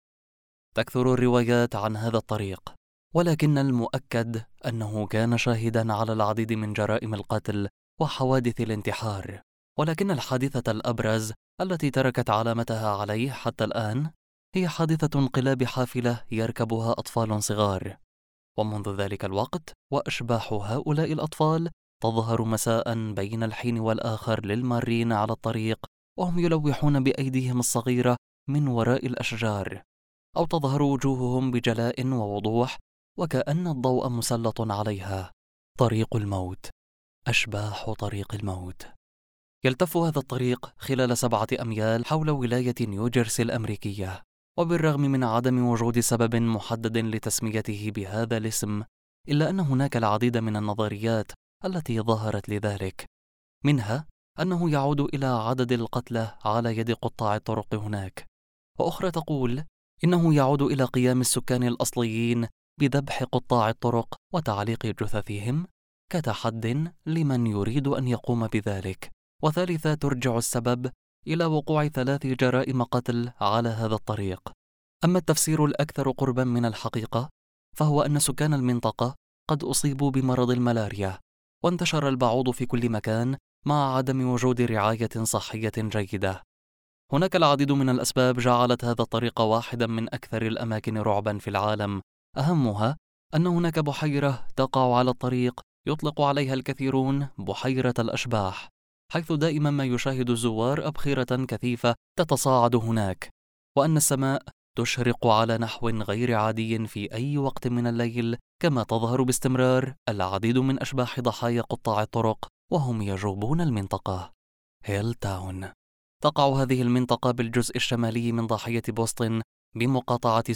تكثر الروايات عن هذا الطريق، ولكن المؤكد أنه كان شاهدا على العديد من جرائم القتل وحوادث الانتحار. ولكن الحادثة الأبرز التي تركت علامتها عليه حتى الآن هي حادثة انقلاب حافلة يركبها أطفال صغار، ومنذ ذلك الوقت وأشباح هؤلاء الأطفال تظهر مساء بين الحين والآخر للمارين على الطريق، وهم يلوحون بأيديهم الصغيرة من وراء الأشجار، أو تظهر وجوههم بجلاء ووضوح وكأن الضوء مسلط عليها. طريق الموت. أشباح طريق الموت. يلتف هذا الطريق خلال 7 أميال حول ولاية نيوجيرسي الأمريكية، وبالرغم من عدم وجود سبب محدد لتسميته بهذا الاسم، إلا أن هناك العديد من النظريات التي ظهرت لذلك، منها أنه يعود إلى عدد القتلى على يد قطاع الطرق هناك، وأخرى تقول إنه يعود إلى قيام السكان الأصليين بذبح قطاع الطرق وتعليق جثثهم كتحد لمن يريد أن يقوم بذلك، وثالثة ترجع السبب إلى وقوع 3 جرائم قتل على هذا الطريق. أما التفسير الأكثر قربا من الحقيقة فهو أن سكان المنطقة قد أصيبوا بمرض الملاريا، وانتشر البعوض في كل مكان مع عدم وجود رعاية صحية جيدة. هناك العديد من الأسباب جعلت هذا الطريق واحدا من أكثر الأماكن رعبا في العالم، أهمها أن هناك بحيرة تقع على الطريق يطلق عليها الكثيرون بحيرة الأشباح، حيث دائما ما يشاهد الزوار أبخرة كثيفة تتصاعد هناك، وأن السماء تشرق على نحو غير عادي في أي وقت من الليل، كما تظهر باستمرار العديد من أشباح ضحايا قطاع الطرق وهم يجوبون المنطقة. هيل تاون. تقع هذه المنطقة بالجزء الشمالي من ضاحية بوسطن بمقاطعة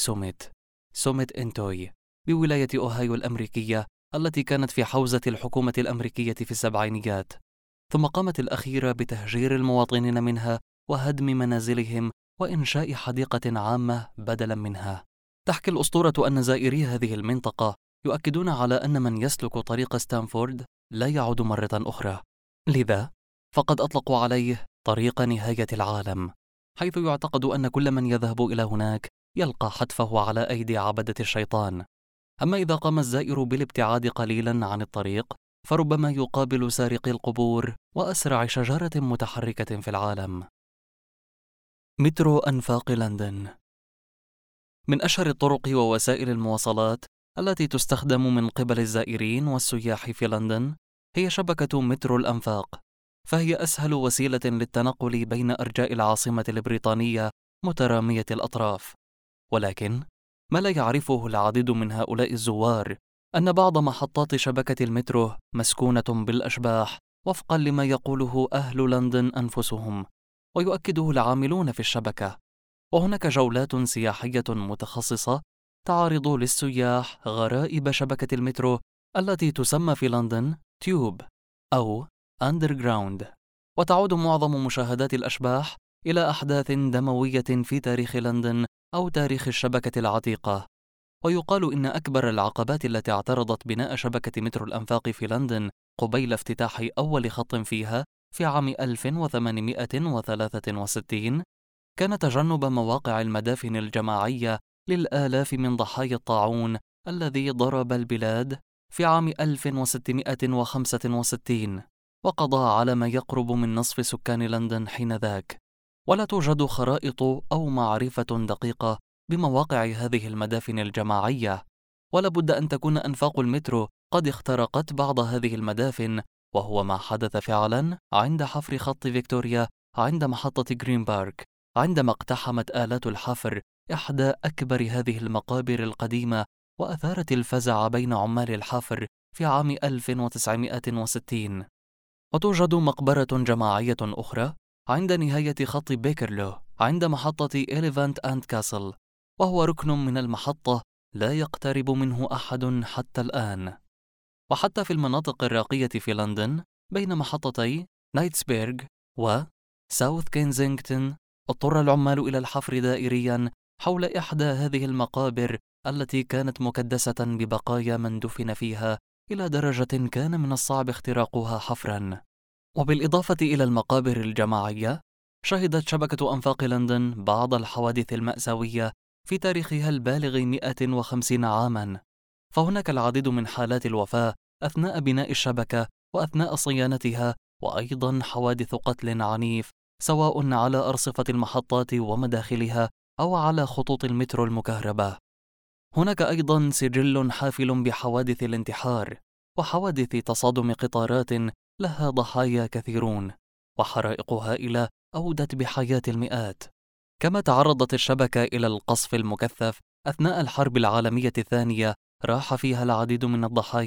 سوميت إنتوي بولاية أوهايو الأمريكية، التي كانت في حوزة الحكومة الأمريكية في السبعينيات، ثم قامت الأخيرة بتهجير المواطنين منها وهدم منازلهم وإنشاء حديقة عامة بدلا منها. تحكي الأسطورة أن زائري هذه المنطقة يؤكدون على أن من يسلك طريق ستانفورد لا يعود مرة أخرى، لذا فقد أطلقوا عليه طريق نهاية العالم، حيث يعتقد أن كل من يذهب إلى هناك يلقى حتفه على أيدي عبدة الشيطان. أما إذا قام الزائر بالابتعاد قليلا عن الطريق فربما يقابل سارقي القبور وأسرع شجرة متحركة في العالم. مترو أنفاق لندن. من أشهر الطرق ووسائل المواصلات التي تستخدم من قبل الزائرين والسياح في لندن هي شبكة مترو الأنفاق، فهي أسهل وسيلة للتنقل بين أرجاء العاصمة البريطانية مترامية الأطراف. ولكن ما لا يعرفه العديد من هؤلاء الزوار أن بعض محطات شبكة المترو مسكونة بالأشباح وفقا لما يقوله أهل لندن أنفسهم ويؤكده العاملون في الشبكة. وهناك جولات سياحية متخصصة تعرض للسياح غرائب شبكة المترو التي تسمى في لندن تيوب أو أندرغراوند، وتعود معظم مشاهدات الأشباح إلى أحداث دموية في تاريخ لندن أو تاريخ الشبكة العتيقة. ويقال إن أكبر العقبات التي اعترضت بناء شبكة مترو الأنفاق في لندن قبيل افتتاح أول خط فيها في عام 1863 كان تجنب مواقع المدافن الجماعية للآلاف من ضحايا الطاعون الذي ضرب البلاد في عام 1665 وقضى على ما يقرب من نصف سكان لندن حينذاك. ولا توجد خرائط أو معرفة دقيقة بمواقع هذه المدافن الجماعية، ولا بد أن تكون أنفاق المترو قد اخترقت بعض هذه المدافن، وهو ما حدث فعلا عند حفر خط فيكتوريا عند محطة جرين بارك، عندما اقتحمت آلات الحفر إحدى أكبر هذه المقابر القديمة وأثارت الفزع بين عمال الحفر في عام 1960. وتوجد مقبرة جماعية أخرى عند نهاية خط بيكرلو عند محطة إليفانت أند كاسل، وهو ركن من المحطة لا يقترب منه أحد حتى الآن. وحتى في المناطق الراقية في لندن بين محطتي نايتسبيرغ وساوث كينزينغتون اضطر العمال إلى الحفر دائريا حول إحدى هذه المقابر التي كانت مكدسة ببقايا من دفن فيها إلى درجة كان من الصعب اختراقها حفرا. وبالإضافة إلى المقابر الجماعية شهدت شبكة أنفاق لندن بعض الحوادث المأساوية في تاريخها البالغ 150 عاما، فهناك العديد من حالات الوفاة أثناء بناء الشبكة وأثناء صيانتها، وأيضا حوادث قتل عنيف سواء على أرصفة المحطات ومداخلها أو على خطوط المترو المكهربة. هناك أيضا سجل حافل بحوادث الانتحار وحوادث تصادم قطارات لها ضحايا كثيرون، وحرائق هائلة أودت بحياة المئات. كما تعرضت الشبكة إلى القصف المكثف أثناء الحرب العالمية الثانية، راح فيها العديد من الضحايا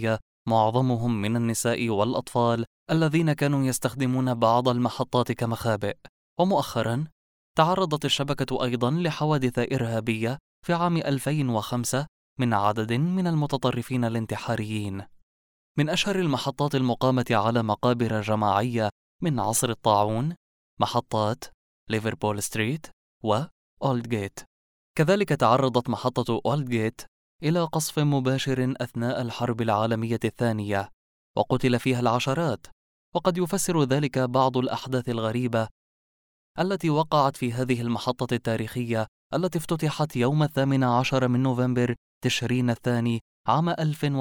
معظمهم من النساء والأطفال الذين كانوا يستخدمون بعض المحطات كمخابئ. ومؤخرا تعرضت الشبكة أيضا لحوادث إرهابية في عام 2005 من عدد من المتطرفين الانتحاريين. من أشهر المحطات المقامة على مقابر جماعية من عصر الطاعون محطات ليفربول ستريت وأولد جيت. كذلك تعرضت محطة أولد جيت إلى قصف مباشر أثناء الحرب العالمية الثانية، وقتل فيها العشرات. وقد يفسر ذلك بعض الأحداث الغريبة التي وقعت في هذه المحطة التاريخية التي افتتحت يوم 18 من نوفمبر تشرين الثاني عام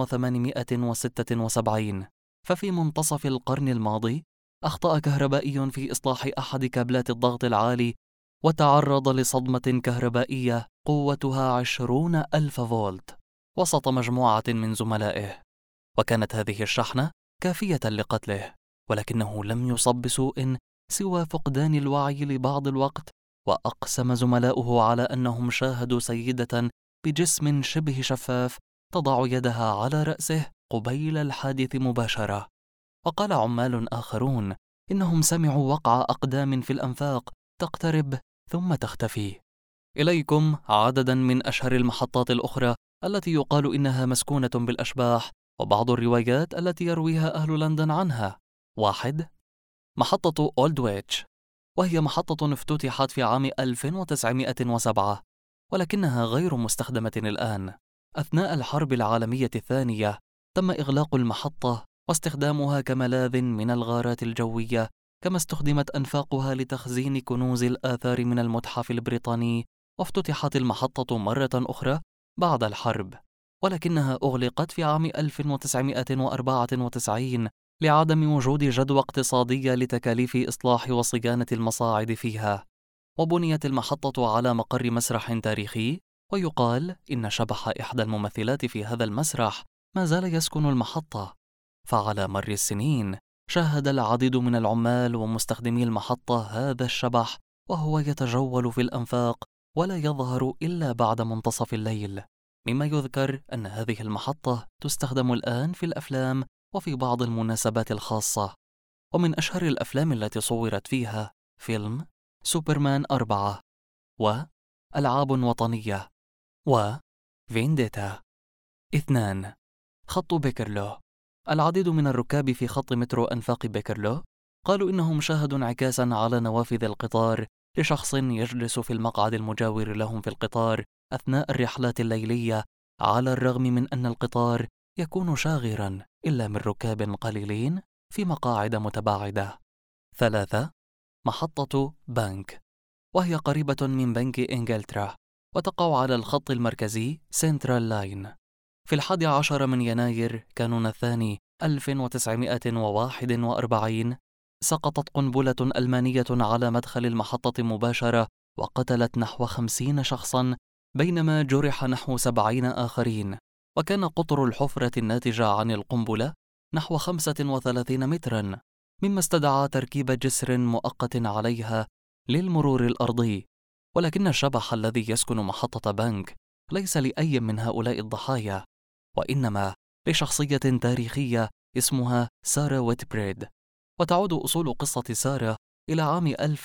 1876. ففي منتصف القرن الماضي أخطأ كهربائي في إصلاح أحد كابلات الضغط العالي وتعرض لصدمة كهربائية قوتها 20,000 فولت وسط مجموعة من زملائه، وكانت هذه الشحنة كافية لقتله، ولكنه لم يصب بسوء سوى فقدان الوعي لبعض الوقت. وأقسم زملاؤه على أنهم شاهدوا سيدة بجسم شبه شفاف تضع يدها على رأسه قبيل الحادث مباشرة. وقال عمال آخرون إنهم سمعوا وقع أقدام في الأنفاق تقترب ثم تختفي. إليكم عددا من أشهر المحطات الأخرى التي يقال إنها مسكونة بالأشباح وبعض الروايات التي يرويها أهل لندن عنها. 1. محطة أولدويتش، وهي محطة افتتحت في عام 1907 ولكنها غير مستخدمة الآن. أثناء الحرب العالمية الثانية تم إغلاق المحطة واستخدامها كملاذ من الغارات الجوية، كما استخدمت أنفاقها لتخزين كنوز الآثار من المتحف البريطاني. وافتتحت المحطة مرة أخرى بعد الحرب، ولكنها أغلقت في عام 1994 لعدم وجود جدوى اقتصادية لتكاليف إصلاح وصيانة المصاعد فيها. وبنيت المحطة على مقر مسرح تاريخي، ويقال إن شبح إحدى الممثلات في هذا المسرح ما زال يسكن المحطة. فعلى مر السنين شاهد العديد من العمال ومستخدمي المحطة هذا الشبح وهو يتجول في الأنفاق ولا يظهر إلا بعد منتصف الليل، مما يذكر أن هذه المحطة تستخدم الآن في الأفلام وفي بعض المناسبات الخاصة. ومن أشهر الأفلام التي صورت فيها فيلم سوبرمان 4 وألعاب وطنية وفينديتا. 2. خط بيكرلو. العديد من الركاب في خط مترو أنفاق بيكرلو قالوا إنهم شاهدوا انعكاسا على نوافذ القطار لشخص يجلس في المقعد المجاور لهم في القطار أثناء الرحلات الليلية، على الرغم من أن القطار يكون شاغرا إلا من ركاب قليلين في مقاعد متباعدة. 3. محطة بنك، وهي قريبة من بنك إنجلترا وتقع على الخط المركزي سنترال لاين. في 11 من يناير كانون الثاني 1941 سقطت قنبلة ألمانية على مدخل المحطة مباشرة وقتلت نحو 50 شخصا، بينما جرح نحو 70 آخرين. وكان قطر الحفرة الناتجة عن القنبلة نحو 35 مترا، مما استدعى تركيب جسر مؤقت عليها للمرور الأرضي. ولكن الشبح الذي يسكن محطة بنك ليس لأي من هؤلاء الضحايا، وإنما لشخصية تاريخية اسمها سارة ويتبريد. وتعود أصول قصة سارة إلى عام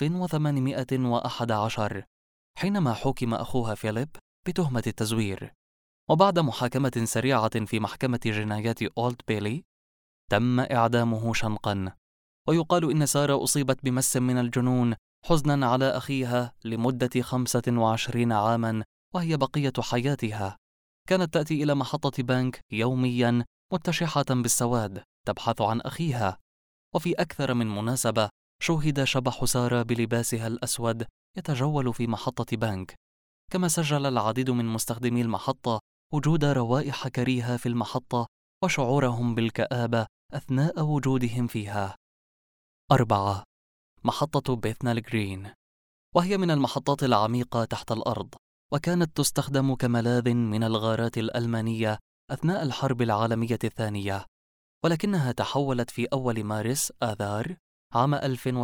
1811 حينما حُكم أخوها فيليب بتهمة التزوير. وبعد محاكمة سريعة في محكمة جنايات أولد بيلي تم إعدامه شنقا. ويقال إن سارة أصيبت بمس من الجنون حزنا على أخيها لمدة 25 عاما وهي بقية حياتها. كانت تأتي إلى محطة بنك يوميا متشحة بالسواد تبحث عن أخيها. وفي أكثر من مناسبة شوهد شبح سارة بلباسها الأسود يتجول في محطة بنك. كما سجل العديد من مستخدمي المحطة وجود روائح كريهة في المحطة وشعورهم بالكآبة أثناء وجودهم فيها. 4. محطة بيثنال جرين، وهي من المحطات العميقة تحت الأرض، وكانت تستخدم كملاذ من الغارات الألمانية أثناء الحرب العالمية الثانية، ولكنها تحولت في أول مارس آذار عام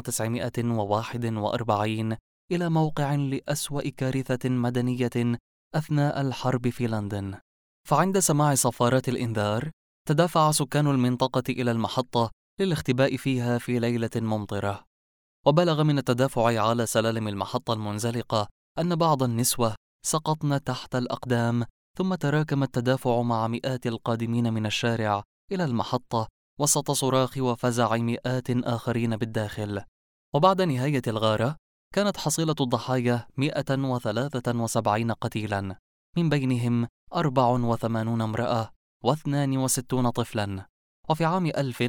1941 إلى موقع لأسوأ كارثة مدنية أثناء الحرب في لندن. فعند سماع صفارات الإنذار تدافع سكان المنطقة إلى المحطة للاختباء فيها في ليلة ممطرة، وبلغ من التدافع على سلالم المحطة المنزلقة أن بعض النسوة سقطن تحت الأقدام، ثم تراكم التدافع مع مئات القادمين من الشارع إلى المحطة وسط صراخ وفزع مئات آخرين بالداخل. وبعد نهاية الغارة كانت حصيلة الضحايا 173 قتيلا، من بينهم 84 امرأة و62 طفلا. وفي عام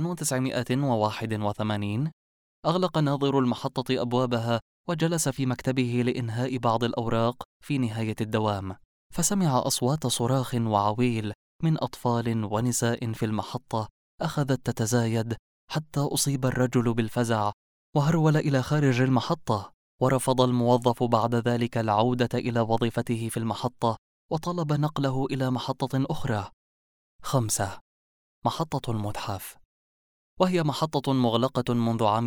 1981 أغلق ناظر المحطة أبوابها وجلس في مكتبه لإنهاء بعض الأوراق في نهاية الدوام، فسمع أصوات صراخ وعويل من أطفال ونساء في المحطة أخذت تتزايد، حتى أصيب الرجل بالفزع وهرول إلى خارج المحطة. ورفض الموظف بعد ذلك العودة إلى وظيفته في المحطة وطلب نقله إلى محطة أخرى. 5. محطة المتحف، وهي محطة مغلقة منذ عام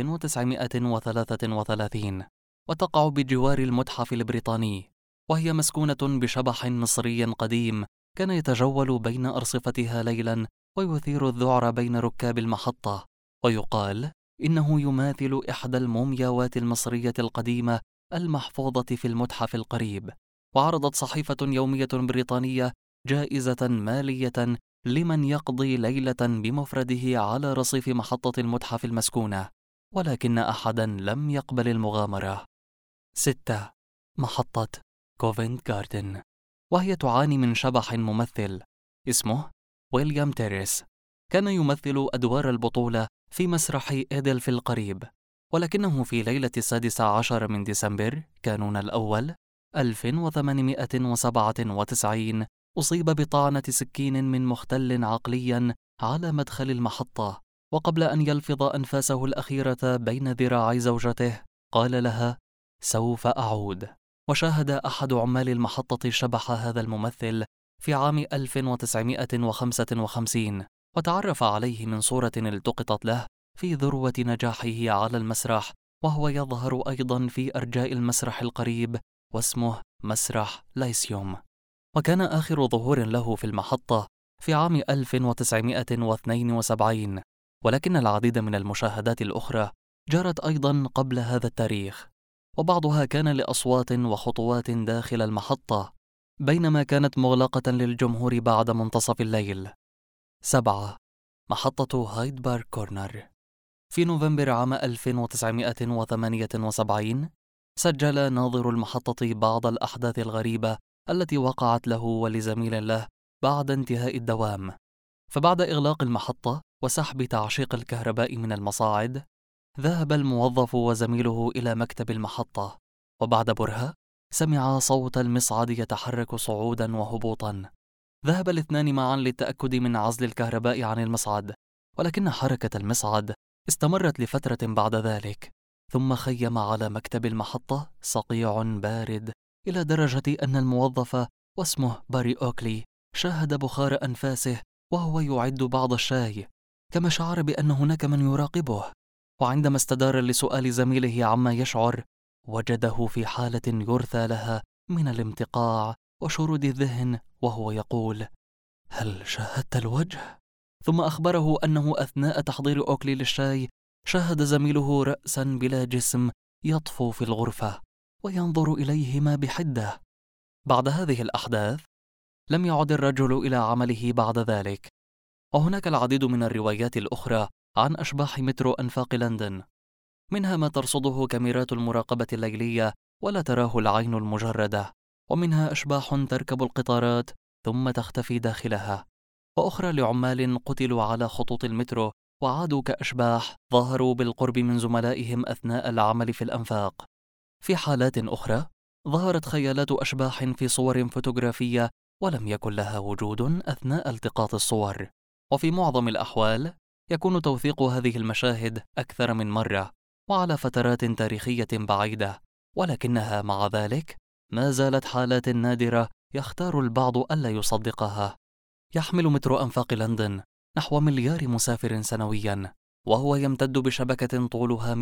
1933 وتقع بجوار المتحف البريطاني، وهي مسكونة بشبح مصري قديم كان يتجول بين أرصفتها ليلا ويثير الذعر بين ركاب المحطة، ويقال إنه يماثل إحدى المومياوات المصرية القديمة المحفوظة في المتحف القريب. وعرضت صحيفة يومية بريطانية جائزة مالية لمن يقضي ليلة بمفرده على رصيف محطة المتحف المسكونة، ولكن أحدا لم يقبل المغامرة. 6. محطة كوفنت جاردن، وهي تعاني من شبح ممثل اسمه ويليام تيريس، كان يمثل أدوار البطولة في مسرح إيدل في القريب، ولكنه في ليلة 16 من ديسمبر كانون الأول 1897 أصيب بطعنة سكين من مختل عقليا على مدخل المحطة، وقبل أن يلفظ أنفاسه الأخيرة بين ذراعي زوجته قال لها: سوف أعود. وشاهد أحد عمال المحطة شبح هذا الممثل في عام 1955 وتعرف عليه من صورة التقطت له في ذروة نجاحه على المسرح، وهو يظهر أيضا في أرجاء المسرح القريب واسمه مسرح لايسيوم. وكان آخر ظهور له في المحطة في عام 1972، ولكن العديد من المشاهدات الأخرى جرت أيضا قبل هذا التاريخ، وبعضها كان لأصوات وخطوات داخل المحطة بينما كانت مغلقة للجمهور بعد منتصف الليل. 7. محطة هايد بارك كورنر، في نوفمبر عام 1978 سجل ناظر المحطة بعض الأحداث الغريبة التي وقعت له ولزميل له بعد انتهاء الدوام. فبعد إغلاق المحطة وسحب تعشيق الكهرباء من المصاعد، ذهب الموظف وزميله إلى مكتب المحطة، وبعد برهة سمع صوت المصعد يتحرك صعودا وهبوطا. ذهب الاثنان معا للتأكد من عزل الكهرباء عن المصعد، ولكن حركة المصعد استمرت لفترة بعد ذلك، ثم خيم على مكتب المحطة صقيع بارد إلى درجة أن الموظف واسمه باري أوكلي شاهد بخار أنفاسه وهو يعد بعض الشاي، كما شعر بأن هناك من يراقبه. وعندما استدار لسؤال زميله عما يشعر، وجده في حالة يرثى لها من الامتقاع وشرود الذهن وهو يقول: هل شاهدت الوجه؟ ثم أخبره أنه أثناء تحضير أوكلي للشاي شاهد زميله رأسا بلا جسم يطفو في الغرفة وينظر إليهما بحدة. بعد هذه الأحداث لم يعد الرجل إلى عمله بعد ذلك. وهناك العديد من الروايات الأخرى عن أشباح مترو أنفاق لندن، منها ما ترصده كاميرات المراقبة الليلية ولا تراه العين المجردة، ومنها أشباح تركب القطارات ثم تختفي داخلها، وأخرى لعمال قتلوا على خطوط المترو وعادوا كأشباح ظهروا بالقرب من زملائهم أثناء العمل في الأنفاق. في حالات أخرى ظهرت خيالات أشباح في صور فوتوغرافية ولم يكن لها وجود أثناء التقاط الصور. وفي معظم الأحوال يكون توثيق هذه المشاهد أكثر من مرة وعلى فترات تاريخية بعيدة، ولكنها مع ذلك ما زالت حالات نادرة يختار البعض ألا يصدقها. يحمل مترو أنفاق لندن نحو مليار مسافر سنويا، وهو يمتد بشبكة طولها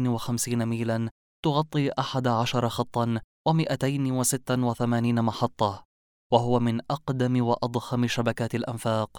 250 ميلا تغطي 11 خطا و286 محطة، وهو من أقدم وأضخم شبكات الأنفاق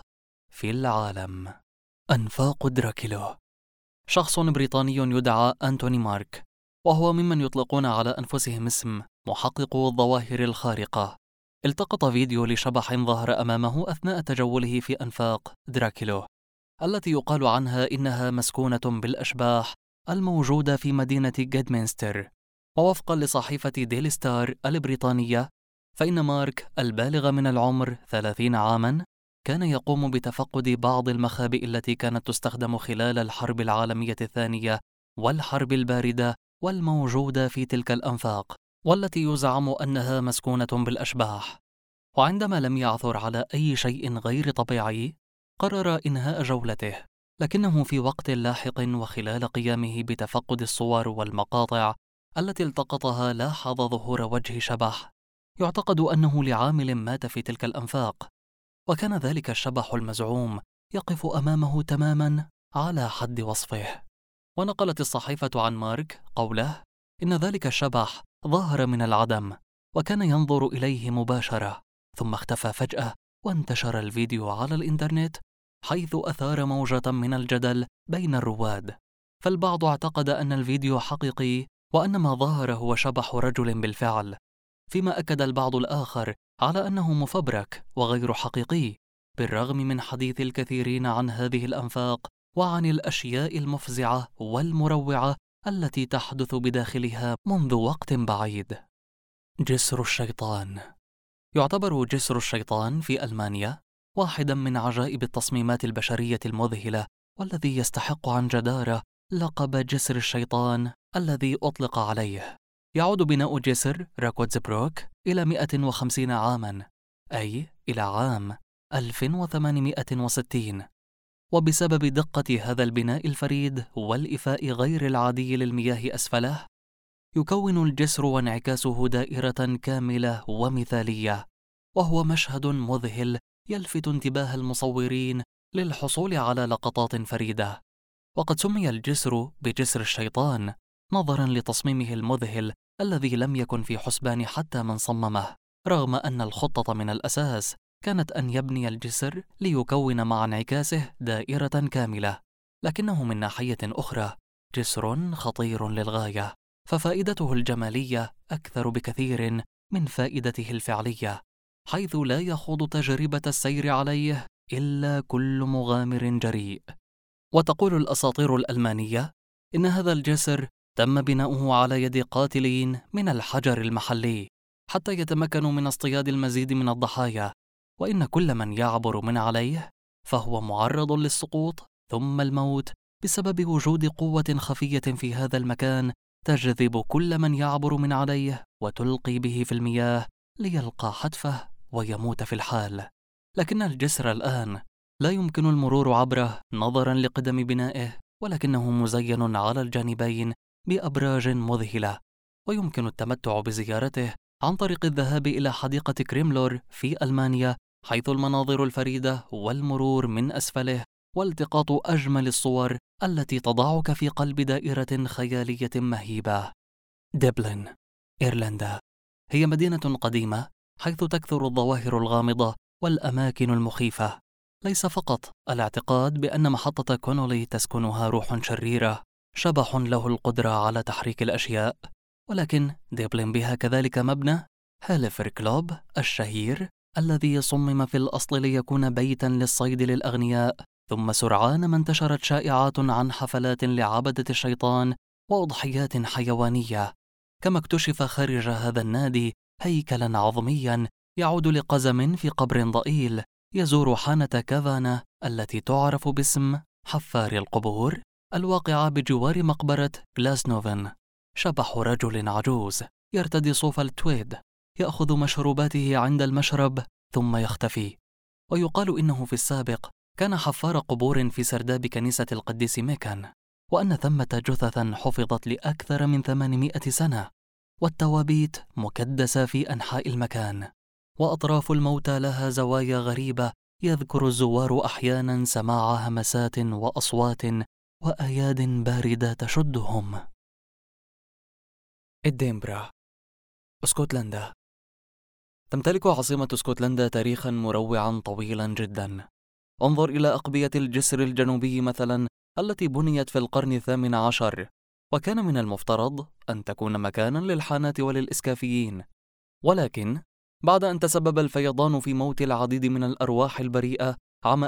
في العالم. أنفاق دراكيلو. شخص بريطاني يدعى أنتوني مارك، وهو ممن يطلقون على أنفسهم اسم محققو الظواهر الخارقة. التقط فيديو لشبح ظهر أمامه أثناء تجوله في أنفاق دراكيلو، التي يقال عنها إنها مسكونة بالأشباح الموجودة في مدينة جيدمنستر. ووفقا لصحيفة ديلي ستار البريطانية، فإن مارك البالغ من العمر 30 عاماً كان يقوم بتفقد بعض المخابئ التي كانت تستخدم خلال الحرب العالمية الثانية والحرب الباردة والموجودة في تلك الأنفاق، والتي يزعم أنها مسكونة بالأشباح. وعندما لم يعثر على أي شيء غير طبيعي، قرر إنهاء جولته، لكنه في وقت لاحق وخلال قيامه بتفقد الصور والمقاطع التي التقطها لاحظ ظهور وجه شبح يعتقد أنه لعامل مات في تلك الأنفاق، وكان ذلك الشبح المزعوم يقف أمامه تماما على حد وصفه. ونقلت الصحيفة عن مارك قوله إن ذلك الشبح ظهر من العدم وكان ينظر إليه مباشرة، ثم اختفى فجأة، وانتشر الفيديو على الإنترنت، حيث أثار موجة من الجدل بين الرواد. فالبعض اعتقد أن الفيديو حقيقي وأن ما ظهر هو شبح رجل بالفعل، فيما أكد البعض الآخر على أنه مفبرك وغير حقيقي، بالرغم من حديث الكثيرين عن هذه الأنفاق وعن الأشياء المفزعة والمروعة التي تحدث بداخلها منذ وقت بعيد. جسر الشيطان. يعتبر جسر الشيطان في ألمانيا واحدا من عجائب التصميمات البشرية المذهلة، والذي يستحق عن جدارة لقب جسر الشيطان الذي أطلق عليه. يعود بناء جسر راكوتزبروك إلى 150 عاما، أي إلى عام 1860. وبسبب دقة هذا البناء الفريد والإيفاء غير العادي للمياه أسفله، يكون الجسر وانعكاسه دائرة كاملة ومثالية، وهو مشهد مذهل يلفت انتباه المصورين للحصول على لقطات فريدة. وقد سمي الجسر بجسر الشيطان نظراً لتصميمه المذهل الذي لم يكن في حسبان حتى من صممه، رغم أن الخطة من الأساس كانت أن يبني الجسر ليكون مع انعكاسه دائرة كاملة، لكنه من ناحية أخرى جسر خطير للغاية، ففائدته الجمالية أكثر بكثير من فائدته الفعلية، حيث لا يخوض تجربة السير عليه إلا كل مغامر جريء. وتقول الأساطير الألمانية إن هذا الجسر تم بناؤه على يد قاتلين من الحجر المحلي حتى يتمكنوا من اصطياد المزيد من الضحايا، وإن كل من يعبر من عليه فهو معرض للسقوط ثم الموت بسبب وجود قوة خفية في هذا المكان تجذب كل من يعبر من عليه وتلقي به في المياه ليلقى حتفه ويموت في الحال. لكن الجسر الآن لا يمكن المرور عبره نظراً لقدم بنائه، ولكنه مزين على الجانبين بأبراج مذهلة، ويمكن التمتع بزيارته عن طريق الذهاب إلى حديقة كريملور في ألمانيا، حيث المناظر الفريدة والمرور من أسفله والتقاط أجمل الصور التي تضعك في قلب دائرة خيالية مهيبة. دبلن، إيرلندا، هي مدينة قديمة حيث تكثر الظواهر الغامضة والأماكن المخيفة. ليس فقط الاعتقاد بأن محطة كونولي تسكنها روح شريرة، شبح له القدرة على تحريك الأشياء، ولكن دبلن بها كذلك مبنى هالفر كلوب الشهير الذي صمم في الأصل ليكون بيتاً للصيد للأغنياء، ثم سرعان ما انتشرت شائعات عن حفلات لعبدة الشيطان وأضحيات حيوانية. كما اكتشف خارج هذا النادي هيكلاً عظمياً يعود لقزم في قبر ضئيل يزور حانة كافانا التي تعرف باسم حفار القبور، الواقعة بجوار مقبرة غلاسنوفن. شبح رجل عجوز يرتدي صوف التويد يأخذ مشروباته عند المشرب ثم يختفي. ويقال إنه في السابق كان حفار قبور في سرداب كنيسة القديس ميكان، وأن ثمة جثثا حفظت لأكثر من 800 سنة، والتوابيت مكدسة في أنحاء المكان، وأطراف الموتى لها زوايا غريبة يذكر الزوار أحيانا سماع همسات وأصوات وأياد باردة تشدهم. إدنبرا، اسكتلندا. تمتلك عاصمة اسكتلندا تاريخا مروعا طويلا جدا، انظر إلى أقبية الجسر الجنوبي مثلا التي بنيت في القرن الثامن عشر، وكان من المفترض أن تكون مكانا للحانات وللإسكافيين، ولكن بعد أن تسبب الفيضان في موت العديد من الأرواح البريئة عام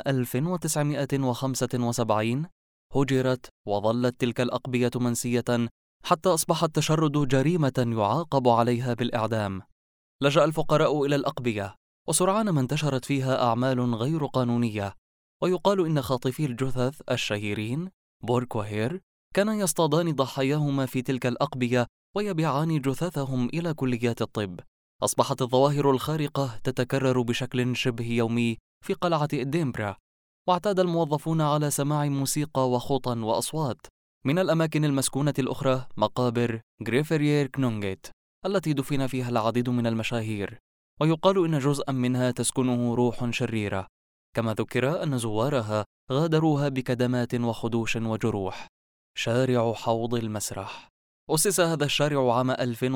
1975 هجرت وظلت تلك الأقبية منسية حتى أصبح التشرد جريمة يعاقب عليها بالإعدام. لجأ الفقراء إلى الأقبية، وسرعان ما انتشرت فيها أعمال غير قانونية، ويقال إن خاطفي الجثث الشهيرين بورك وهير كانا يصطادان ضحاياهما في تلك الأقبية ويبيعان جثثهم إلى كليات الطب. أصبحت الظواهر الخارقة تتكرر بشكل شبه يومي في قلعة إدنبرا، واعتاد الموظفون على سماع موسيقى وخطى وأصوات. من الأماكن المسكونة الأخرى مقابر غريفريير كنونغيت التي دفن فيها العديد من المشاهير، ويقال إن جزءا منها تسكنه روح شريرة، كما ذكر أن زوارها غادروها بكدمات وخدوش وجروح. شارع حوض المسرح أسس هذا الشارع عام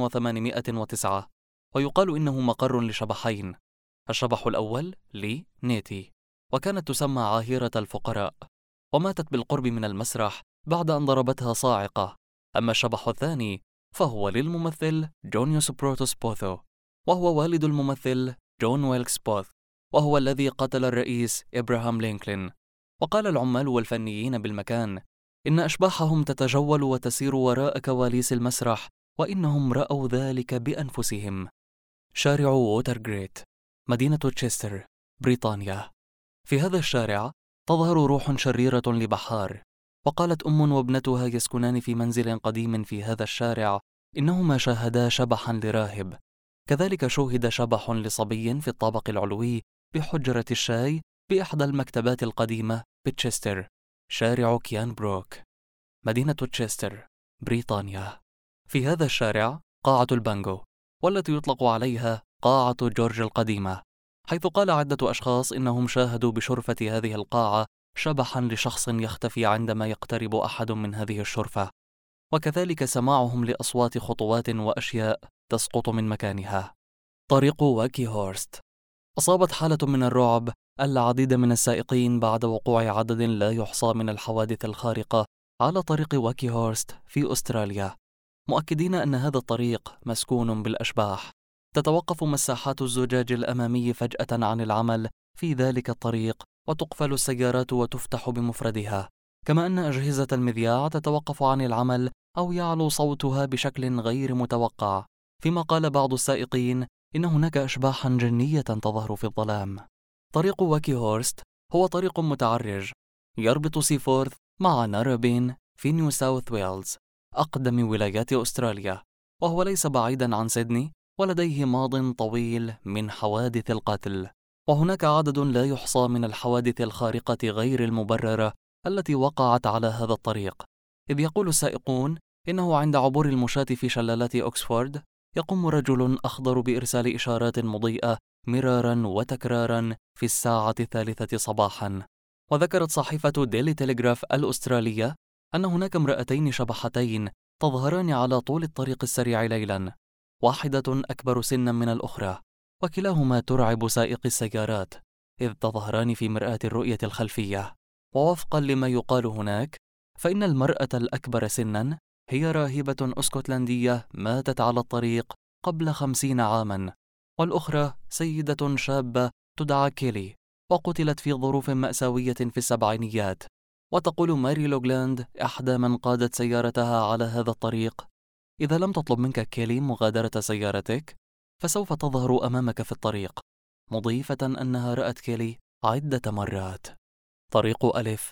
1809، ويقال إنه مقر لشبحين. الشبح الأول لي نيتي، وكانت تسمى عاهرة الفقراء، وماتت بالقرب من المسرح بعد أن ضربتها صاعقة. أما الشبح الثاني فهو للممثل جونيوس بروتوس بوثو، وهو والد الممثل جون ويلكس بوث، وهو الذي قتل الرئيس إبراهام لينكولن. وقال العمال والفنيين بالمكان إن أشباحهم تتجول وتسير وراء كواليس المسرح، وإنهم رأوا ذلك بأنفسهم. شارع ووترغريت مدينة تشيستر بريطانيا. في هذا الشارع تظهر روح شريرة لبحار، وقالت أم وابنتها يسكنان في منزل قديم في هذا الشارع إنهما شاهدا شبحا لراهب، كذلك شوهد شبح لصبي في الطابق العلوي بحجرة الشاي بإحدى المكتبات القديمة بتشيستر. شارع كيان بروك مدينة تشيستر بريطانيا. في هذا الشارع قاعة البانجو، والتي يطلق عليها قاعة جورج القديمة، حيث قال عدة أشخاص إنهم شاهدوا بشرفة هذه القاعة شبحا لشخص يختفي عندما يقترب أحد من هذه الشرفة، وكذلك سماعهم لأصوات خطوات وأشياء تسقط من مكانها. طريق واكي هورست. أصابت حالة من الرعب العديد من السائقين بعد وقوع عدد لا يحصى من الحوادث الخارقة على طريق واكي هورست في أستراليا، مؤكدين أن هذا الطريق مسكون بالأشباح. تتوقف مساحات الزجاج الأمامي فجأة عن العمل في ذلك الطريق، وتقفل السيارات وتفتح بمفردها، كما أن أجهزة المذياع تتوقف عن العمل أو يعلو صوتها بشكل غير متوقع. فيما قال بعض السائقين إن هناك أشباحا جنية تظهر في الظلام. طريق واكي هورست هو طريق متعرج يربط سيفورث مع ناربين في نيو ساوث ويلز، أقدم ولايات أستراليا، وهو ليس بعيدا عن سيدني، ولديه ماض طويل من حوادث القتل. وهناك عدد لا يحصى من الحوادث الخارقة غير المبررة التي وقعت على هذا الطريق، إذ يقول السائقون إنه عند عبور المشاة في شلالات أكسفورد يقوم رجل أخضر بإرسال إشارات مضيئة مرارا وتكرارا في الساعة 3 صباحا. وذكرت صحيفة ديلي تيليغراف الأسترالية أن هناك امرأتين شبحتين تظهران على طول الطريق السريع ليلا، واحدة أكبر سنا من الأخرى، وكلاهما ترعب سائقي السيارات إذ تظهران في مرآة الرؤية الخلفية. ووفقا لما يقال هناك، فإن المرأة الأكبر سنا هي راهبة أسكتلندية ماتت على الطريق قبل 50 عاما، والأخرى سيدة شابة تدعى كيلي، وقتلت في ظروف مأساوية في السبعينيات. وتقول ماري لوغلاند إحدى من قادت سيارتها على هذا الطريق: إذا لم تطلب منك كيلي مغادرة سيارتك فسوف تظهر أمامك في الطريق، مضيفة أنها رأت كيلي عدة مرات. طريق ألف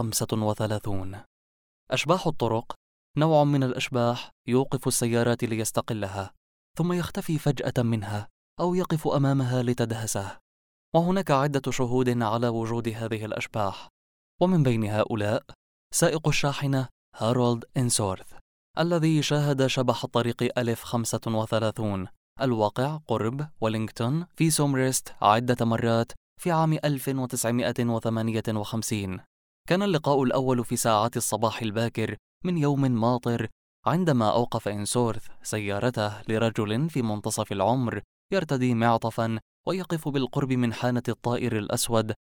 35. أشباح الطرق نوع من الأشباح يوقف السيارات ليستقلها، ثم يختفي فجأة منها أو يقف أمامها لتدهسه. وهناك عدة شهود على وجود هذه الأشباح، ومن بين هؤلاء سائق الشاحنة هارولد إنسورث الذي شاهد شبح الطريق ألف 35 الواقع قرب ولينغتون في سومريست عدة مرات في عام 1958. كان اللقاء الأول في ساعات الصباح الباكر من يوم ماطر، عندما أوقف إنسورث سيارته لرجل في منتصف العمر يرتدي معطفا ويقف بالقرب من حانة الطائر الأسود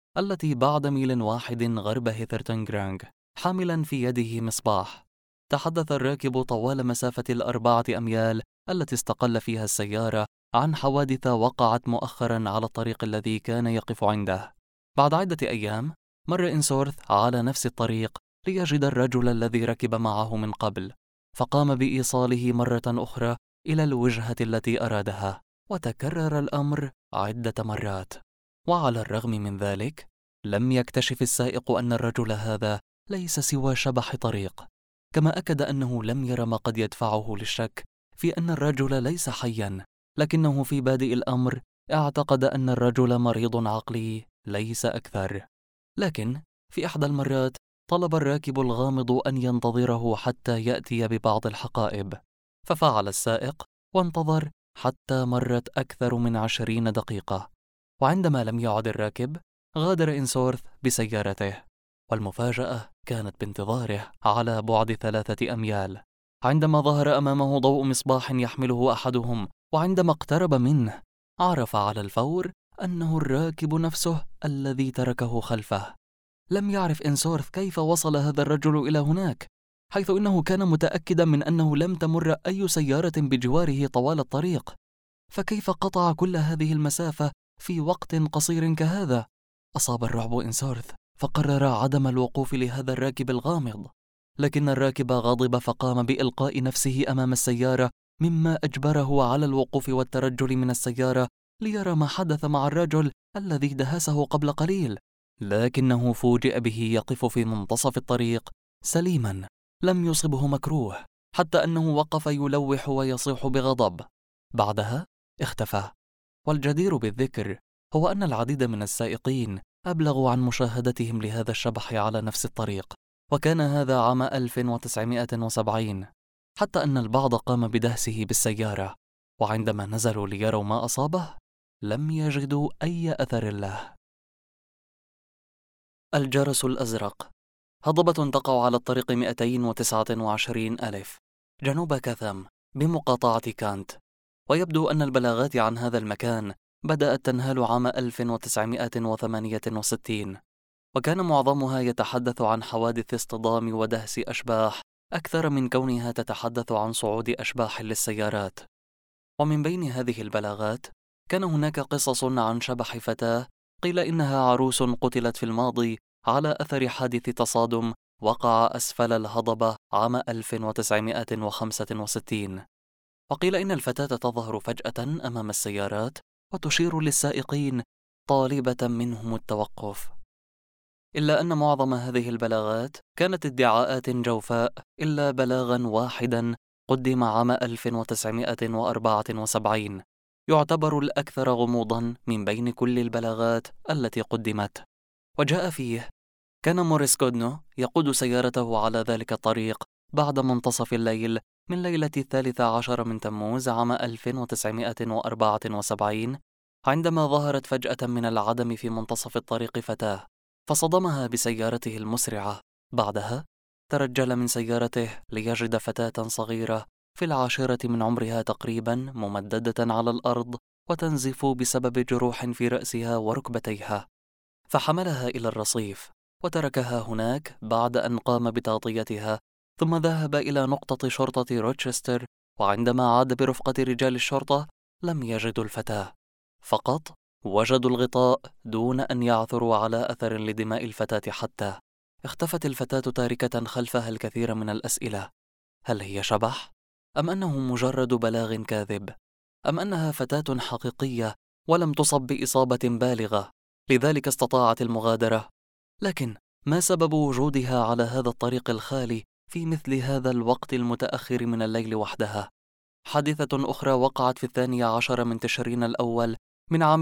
التي بعد ميل واحد غرب هيثرتنغرانغ، حاملا في يده مصباح. تحدث الراكب طوال مسافة ال4 أميال التي استقل فيها السيارة عن حوادث وقعت مؤخرا على الطريق الذي كان يقف عنده. بعد عدة أيام مر إنسورث على نفس الطريق ليجد الرجل الذي ركب معه من قبل، فقام بإيصاله مرة أخرى إلى الوجهة التي أرادها، وتكرر الأمر عدة مرات. وعلى الرغم من ذلك لم يكتشف السائق أن الرجل هذا ليس سوى شبح طريق، كما أكد أنه لم ير ما قد يدفعه للشك في أن الرجل ليس حيا، لكنه في بادئ الأمر اعتقد أن الرجل مريض عقلي ليس أكثر. لكن في إحدى المرات طلب الراكب الغامض أن ينتظره حتى يأتي ببعض الحقائب، ففعل السائق وانتظر حتى مرت أكثر من 20 دقيقة. وعندما لم يعد الراكب غادر إنسورث بسيارته، والمفاجأة كانت بانتظاره على بعد 3 أميال. عندما ظهر أمامه ضوء مصباح يحمله أحدهم، وعندما اقترب منه عرف على الفور أنه الراكب نفسه الذي تركه خلفه. لم يعرف إنسورث كيف وصل هذا الرجل إلى هناك، حيث إنه كان متأكدا من أنه لم تمر أي سيارة بجواره طوال الطريق، فكيف قطع كل هذه المسافة في وقت قصير كهذا؟ أصاب الرعب إنسورث، فقرر عدم الوقوف لهذا الراكب الغامض، لكن الراكب غضب فقام بإلقاء نفسه أمام السيارة، مما أجبره على الوقوف والترجل من السيارة ليرى ما حدث مع الرجل الذي دهسه قبل قليل. لكنه فوجئ به يقف في منتصف الطريق سليما، لم يصبه مكروه، حتى أنه وقف يلوح ويصيح بغضب. بعدها اختفى. والجدير بالذكر هو أن العديد من السائقين أبلغوا عن مشاهدتهم لهذا الشبح على نفس الطريق، وكان هذا عام 1970، حتى أن البعض قام بدهسه بالسيارة، وعندما نزلوا ليروا ما أصابه لم يجدوا أي أثر له. الجرس الأزرق. هضبة تقع على الطريق 229 ألف جنوب كاثام بمقاطعة كانت، ويبدو أن البلاغات عن هذا المكان بدأت تنهال عام 1968، وكان معظمها يتحدث عن حوادث اصطدام ودهس أشباح أكثر من كونها تتحدث عن صعود أشباح للسيارات. ومن بين هذه البلاغات كان هناك قصص عن شبح فتاة قيل إنها عروس قتلت في الماضي على أثر حادث تصادم وقع أسفل الهضبة عام 1965، وقيل إن الفتاة تظهر فجأة أمام السيارات وتشير للسائقين طالبة منهم التوقف. إلا أن معظم هذه البلاغات كانت ادعاءات جوفاء، إلا بلاغا واحدا قدم عام 1974 يعتبر الأكثر غموضا من بين كل البلاغات التي قدمت، وجاء فيه: كان موريس كودنو يقود سيارته على ذلك الطريق بعد منتصف الليل من ليلة 13 من تموز عام 1974، عندما ظهرت فجأة من العدم في منتصف الطريق فتاة فصدمها بسيارته المسرعة. بعدها ترجل من سيارته ليجد فتاة صغيرة في ال10 من عمرها تقريبا ممددة على الأرض وتنزف بسبب جروح في رأسها وركبتيها، فحملها إلى الرصيف وتركها هناك بعد أن قام بتغطيتها، ثم ذهب إلى نقطة شرطة روتشستر، وعندما عاد برفقة رجال الشرطة لم يجدوا الفتاة، فقط وجدوا الغطاء دون أن يعثروا على أثر لدماء الفتاة حتى. اختفت الفتاة تاركة خلفها الكثير من الأسئلة: هل هي شبح؟ أم أنه مجرد بلاغ كاذب؟ أم أنها فتاة حقيقية ولم تصب بإصابة بالغة لذلك استطاعت المغادرة؟ لكن ما سبب وجودها على هذا الطريق الخالي في مثل هذا الوقت المتأخر من الليل وحدها؟ حادثة أخرى وقعت في 12 من تشرين الأول من عام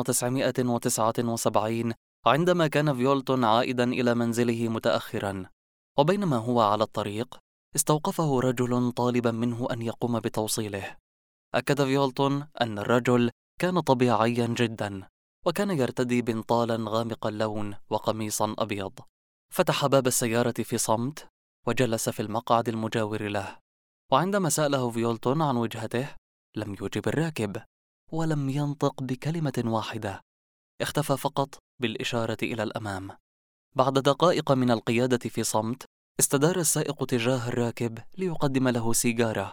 1979 عندما كان فيولتون عائدا إلى منزله متأخرا، وبينما هو على الطريق استوقفه رجل طالبا منه أن يقوم بتوصيله. أكد فيولتون أن الرجل كان طبيعيا جدا، وكان يرتدي بنطالا غامق اللون وقميصا أبيض. فتح باب السيارة في صمت وجلس في المقعد المجاور له، وعندما سأله فيولتون عن وجهته لم يجب الراكب ولم ينطق بكلمة واحدة، اختفى فقط بالإشارة إلى الأمام. بعد دقائق من القيادة في صمت، استدار السائق تجاه الراكب ليقدم له سيجارة،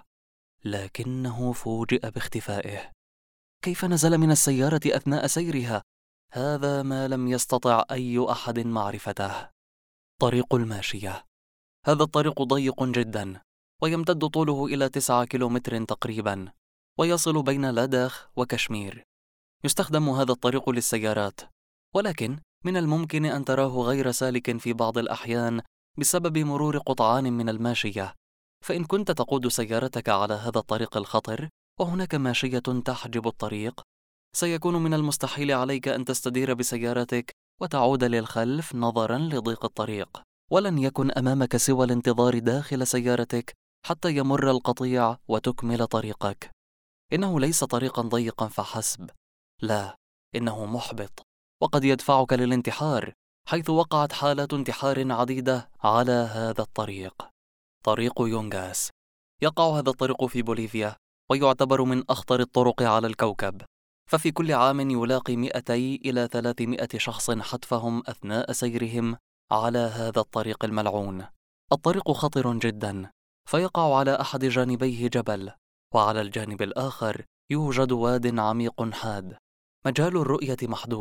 لكنه فوجئ باختفائه. كيف نزل من السيارة أثناء سيرها؟ هذا ما لم يستطع أي أحد معرفته. طريق الماشية. هذا الطريق ضيق جدا، ويمتد طوله إلى 9 كيلومتر تقريبا، ويصل بين لداخ وكشمير. يستخدم هذا الطريق للسيارات، ولكن من الممكن أن تراه غير سالك في بعض الأحيان بسبب مرور قطعان من الماشية. فإن كنت تقود سيارتك على هذا الطريق الخطر وهناك ماشية تحجب الطريق، سيكون من المستحيل عليك أن تستدير بسيارتك وتعود للخلف نظرا لضيق الطريق، ولن يكن أمامك سوى الانتظار داخل سيارتك حتى يمر القطيع وتكمل طريقك. إنه ليس طريقا ضيقا فحسب، لا، إنه محبط، وقد يدفعك للانتحار، حيث وقعت حالات انتحار عديدة على هذا الطريق. طريق يونغاس. يقع هذا الطريق في بوليفيا، ويعتبر من أخطر الطرق على الكوكب، ففي كل عام يلاقي 200 إلى 300 شخص حتفهم أثناء سيرهم على هذا الطريق الملعون. الطريق خطر جدا، فيقع على أحد جانبيه جبل، وعلى الجانب الآخر يوجد واد عميق حاد. مجال الرؤية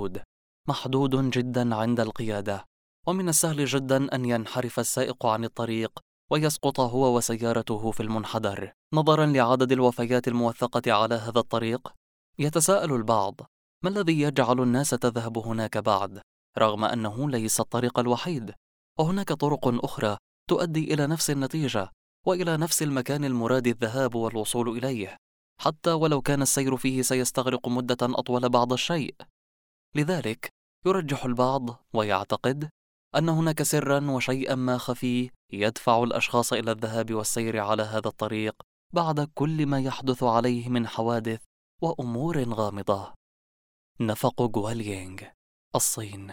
محدود جدا عند القيادة، ومن السهل جدا أن ينحرف السائق عن الطريق ويسقط هو وسيارته في المنحدر. نظرا لعدد الوفيات الموثقة على هذا الطريق، يتساءل البعض: ما الذي يجعل الناس تذهب هناك بعد، رغم أنه ليس الطريق الوحيد؟ وهناك طرق أخرى تؤدي إلى نفس النتيجة وإلى نفس المكان المراد الذهاب والوصول إليه، حتى ولو كان السير فيه سيستغرق مدة أطول بعض الشيء. لذلك يرجح البعض ويعتقد أن هناك سرا وشيئا ما خفي يدفع الأشخاص إلى الذهاب والسير على هذا الطريق بعد كل ما يحدث عليه من حوادث وأمور غامضة. نفق غوالينغ، الصين.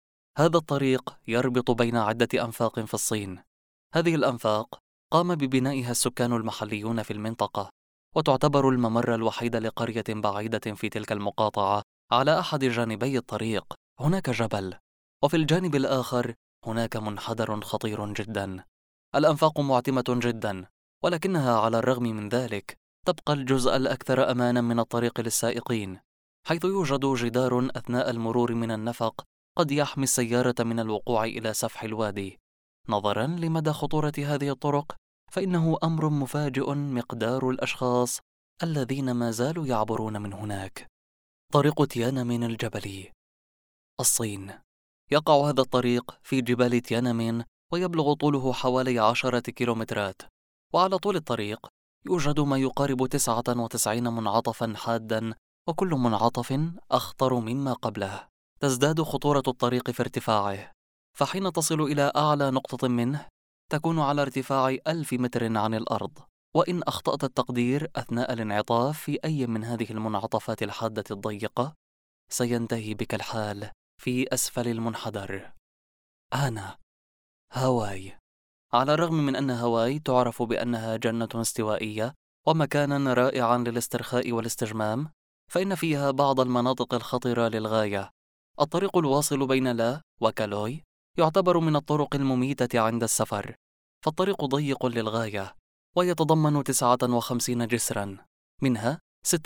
هذا الطريق يربط بين عدة أنفاق في الصين. هذه الأنفاق قام ببنائها السكان المحليون في المنطقة، وتعتبر الممر الوحيد لقرية بعيدة في تلك المقاطعة. على أحد جانبي الطريق هناك جبل، وفي الجانب الآخر هناك منحدر خطير جدا. الأنفاق معتمة جدا، ولكنها على الرغم من ذلك تبقى الجزء الأكثر أمانا من الطريق للسائقين، حيث يوجد جدار أثناء المرور من النفق قد يحمي السيارة من الوقوع إلى سفح الوادي. نظرا لمدى خطورة هذه الطرق، فإنه أمر مفاجئ مقدار الأشخاص الذين ما زالوا يعبرون من هناك. طريق تيانمين الجبلي، الصين. يقع هذا الطريق في جبال تيانمين، ويبلغ طوله حوالي 10 كيلومترات، وعلى طول الطريق يوجد ما يقارب 99 منعطفا حادا، وكل منعطف أخطر مما قبله. تزداد خطورة الطريق في ارتفاعه، فحين تصل إلى أعلى نقطة منه تكون على ارتفاع 1000 متر عن الأرض، وإن أخطأت التقدير أثناء الانعطاف في أي من هذه المنعطفات الحادة الضيقة سينتهي بك الحال في أسفل المنحدر. هانا، هاواي. على الرغم من أن هاواي تعرف بأنها جنة استوائية ومكانا رائعا للاسترخاء والاستجمام، فإن فيها بعض المناطق الخطرة للغاية. الطريق الواصل بين لا وكالوي يعتبر من الطرق المميتة عند السفر، فالطريق ضيق للغاية، ويتضمن 59 جسرا، منها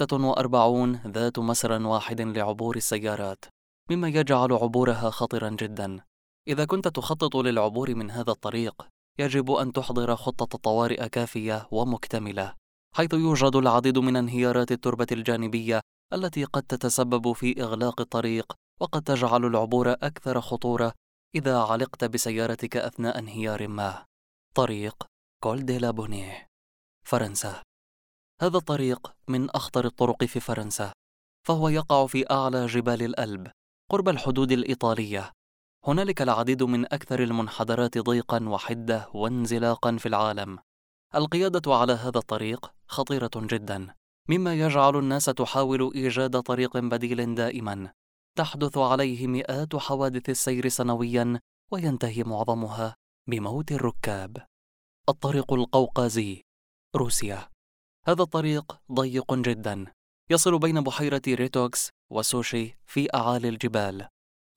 46 ذات مسار واحد لعبور السيارات، مما يجعل عبورها خطرا جدا. إذا كنت تخطط للعبور من هذا الطريق، يجب أن تحضر خطة طوارئ كافية ومكتملة، حيث يوجد العديد من انهيارات التربة الجانبية التي قد تتسبب في إغلاق الطريق، وقد تجعل العبور أكثر خطورة إذا علقت بسيارتك أثناء انهيار ما. طريق كول دي لا بونيه، فرنسا. هذا الطريق من أخطر الطرق في فرنسا، فهو يقع في أعلى جبال الألب قرب الحدود الإيطالية. هنالك العديد من أكثر المنحدرات ضيقا وحدة وانزلاقا في العالم. القيادة على هذا الطريق خطيرة جدا، مما يجعل الناس تحاول إيجاد طريق بديل دائما. تحدث عليه مئات حوادث السير سنويا، وينتهي معظمها بموت الركاب. الطريق القوقازي، روسيا. هذا الطريق ضيق جدا، يصل بين بحيرة ريتوكس وسوشي في أعالي الجبال،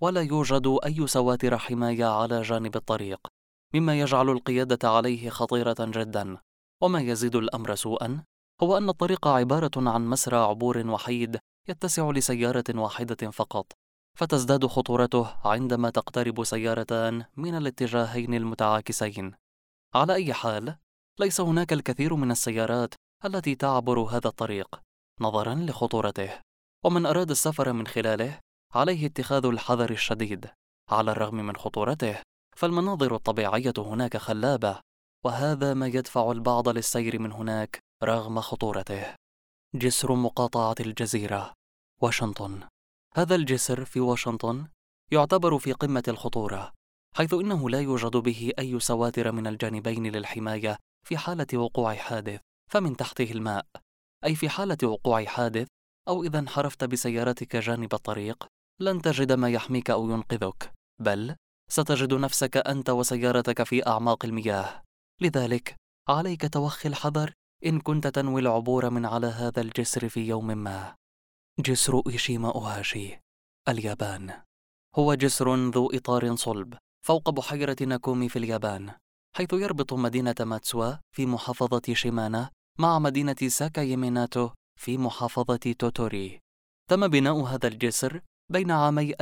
ولا يوجد أي سواتر حماية على جانب الطريق، مما يجعل القيادة عليه خطيرة جدا. وما يزيد الأمر سوءا هو أن الطريق عبارة عن مسرى عبور وحيد يتسع لسيارة واحدة فقط، فتزداد خطورته عندما تقترب سيارتان من الاتجاهين المتعاكسين. على أي حال، ليس هناك الكثير من السيارات التي تعبر هذا الطريق نظرا لخطورته، ومن أراد السفر من خلاله عليه اتخاذ الحذر الشديد. على الرغم من خطورته، فالمناظر الطبيعية هناك خلابة، وهذا ما يدفع البعض للسير من هناك رغم خطورته. جسر مقاطعة الجزيرة، واشنطن. هذا الجسر في واشنطن يعتبر في قمة الخطورة، حيث إنه لا يوجد به أي سواتر من الجانبين للحماية في حالة وقوع حادث، فمن تحته الماء، أي في حالة وقوع حادث أو إذا انحرفت بسيارتك جانب الطريق لن تجد ما يحميك أو ينقذك، بل ستجد نفسك أنت وسيارتك في أعماق المياه. لذلك عليك توخي الحذر إن كنت تنوي العبور من على هذا الجسر في يوم ما. جسر إيشيما أوهاشي، اليابان. هو جسر ذو إطار صلب فوق بحيرة ناكومي في اليابان، حيث يربط مدينة ماتسوا في محافظة شيمانا مع مدينة ساكايميناتو في محافظة توتوري. تم بناء هذا الجسر بين عامي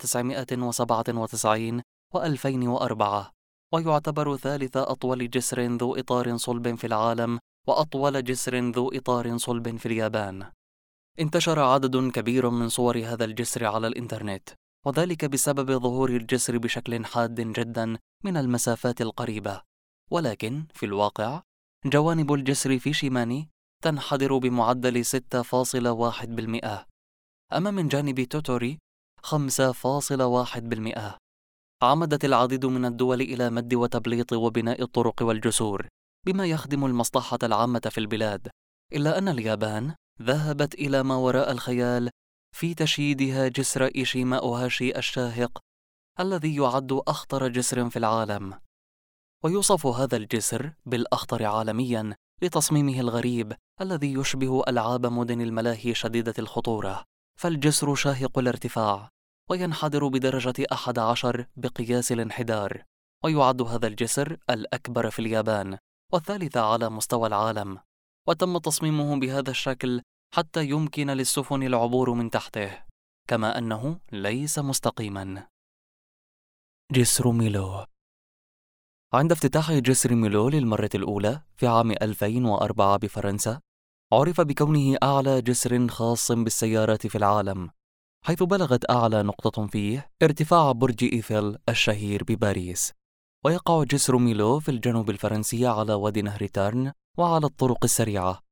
1997 و2004، ويعتبر ثالث أطول جسر ذو إطار صلب في العالم وأطول جسر ذو إطار صلب في اليابان. انتشر عدد كبير من صور هذا الجسر على الإنترنت، وذلك بسبب ظهور الجسر بشكل حاد جدا من المسافات القريبة، ولكن في الواقع جوانب الجسر في شيماني تنحدر بمعدل 6.1%، أما من جانب توتوري 5.1%. عمدت العديد من الدول إلى مد وتبليط وبناء الطرق والجسور بما يخدم المصلحة العامة في البلاد، إلا أن اليابان ذهبت إلى ما وراء الخيال في تشييدها جسر إيشيما أوهاشي الشاهق الذي يعد أخطر جسر في العالم. ويوصف هذا الجسر بالأخطر عالميا لتصميمه الغريب الذي يشبه ألعاب مدن الملاهي شديدة الخطورة، فالجسر شاهق الارتفاع وينحدر بدرجة 11 بقياس الانحدار، ويعد هذا الجسر الأكبر في اليابان والثالث على مستوى العالم، وتم تصميمه بهذا الشكل حتى يمكن للسفن العبور من تحته، كما أنه ليس مستقيما. جسر ميلو. عند افتتاح جسر ميلو للمرة الأولى في عام 2004 بفرنسا، عرف بكونه أعلى جسر خاص بالسيارات في العالم، حيث بلغت أعلى نقطة فيه ارتفاع برج إيفل الشهير بباريس. ويقع جسر ميلو في الجنوب الفرنسي على وادي نهر تارن وعلى الطرق السريعة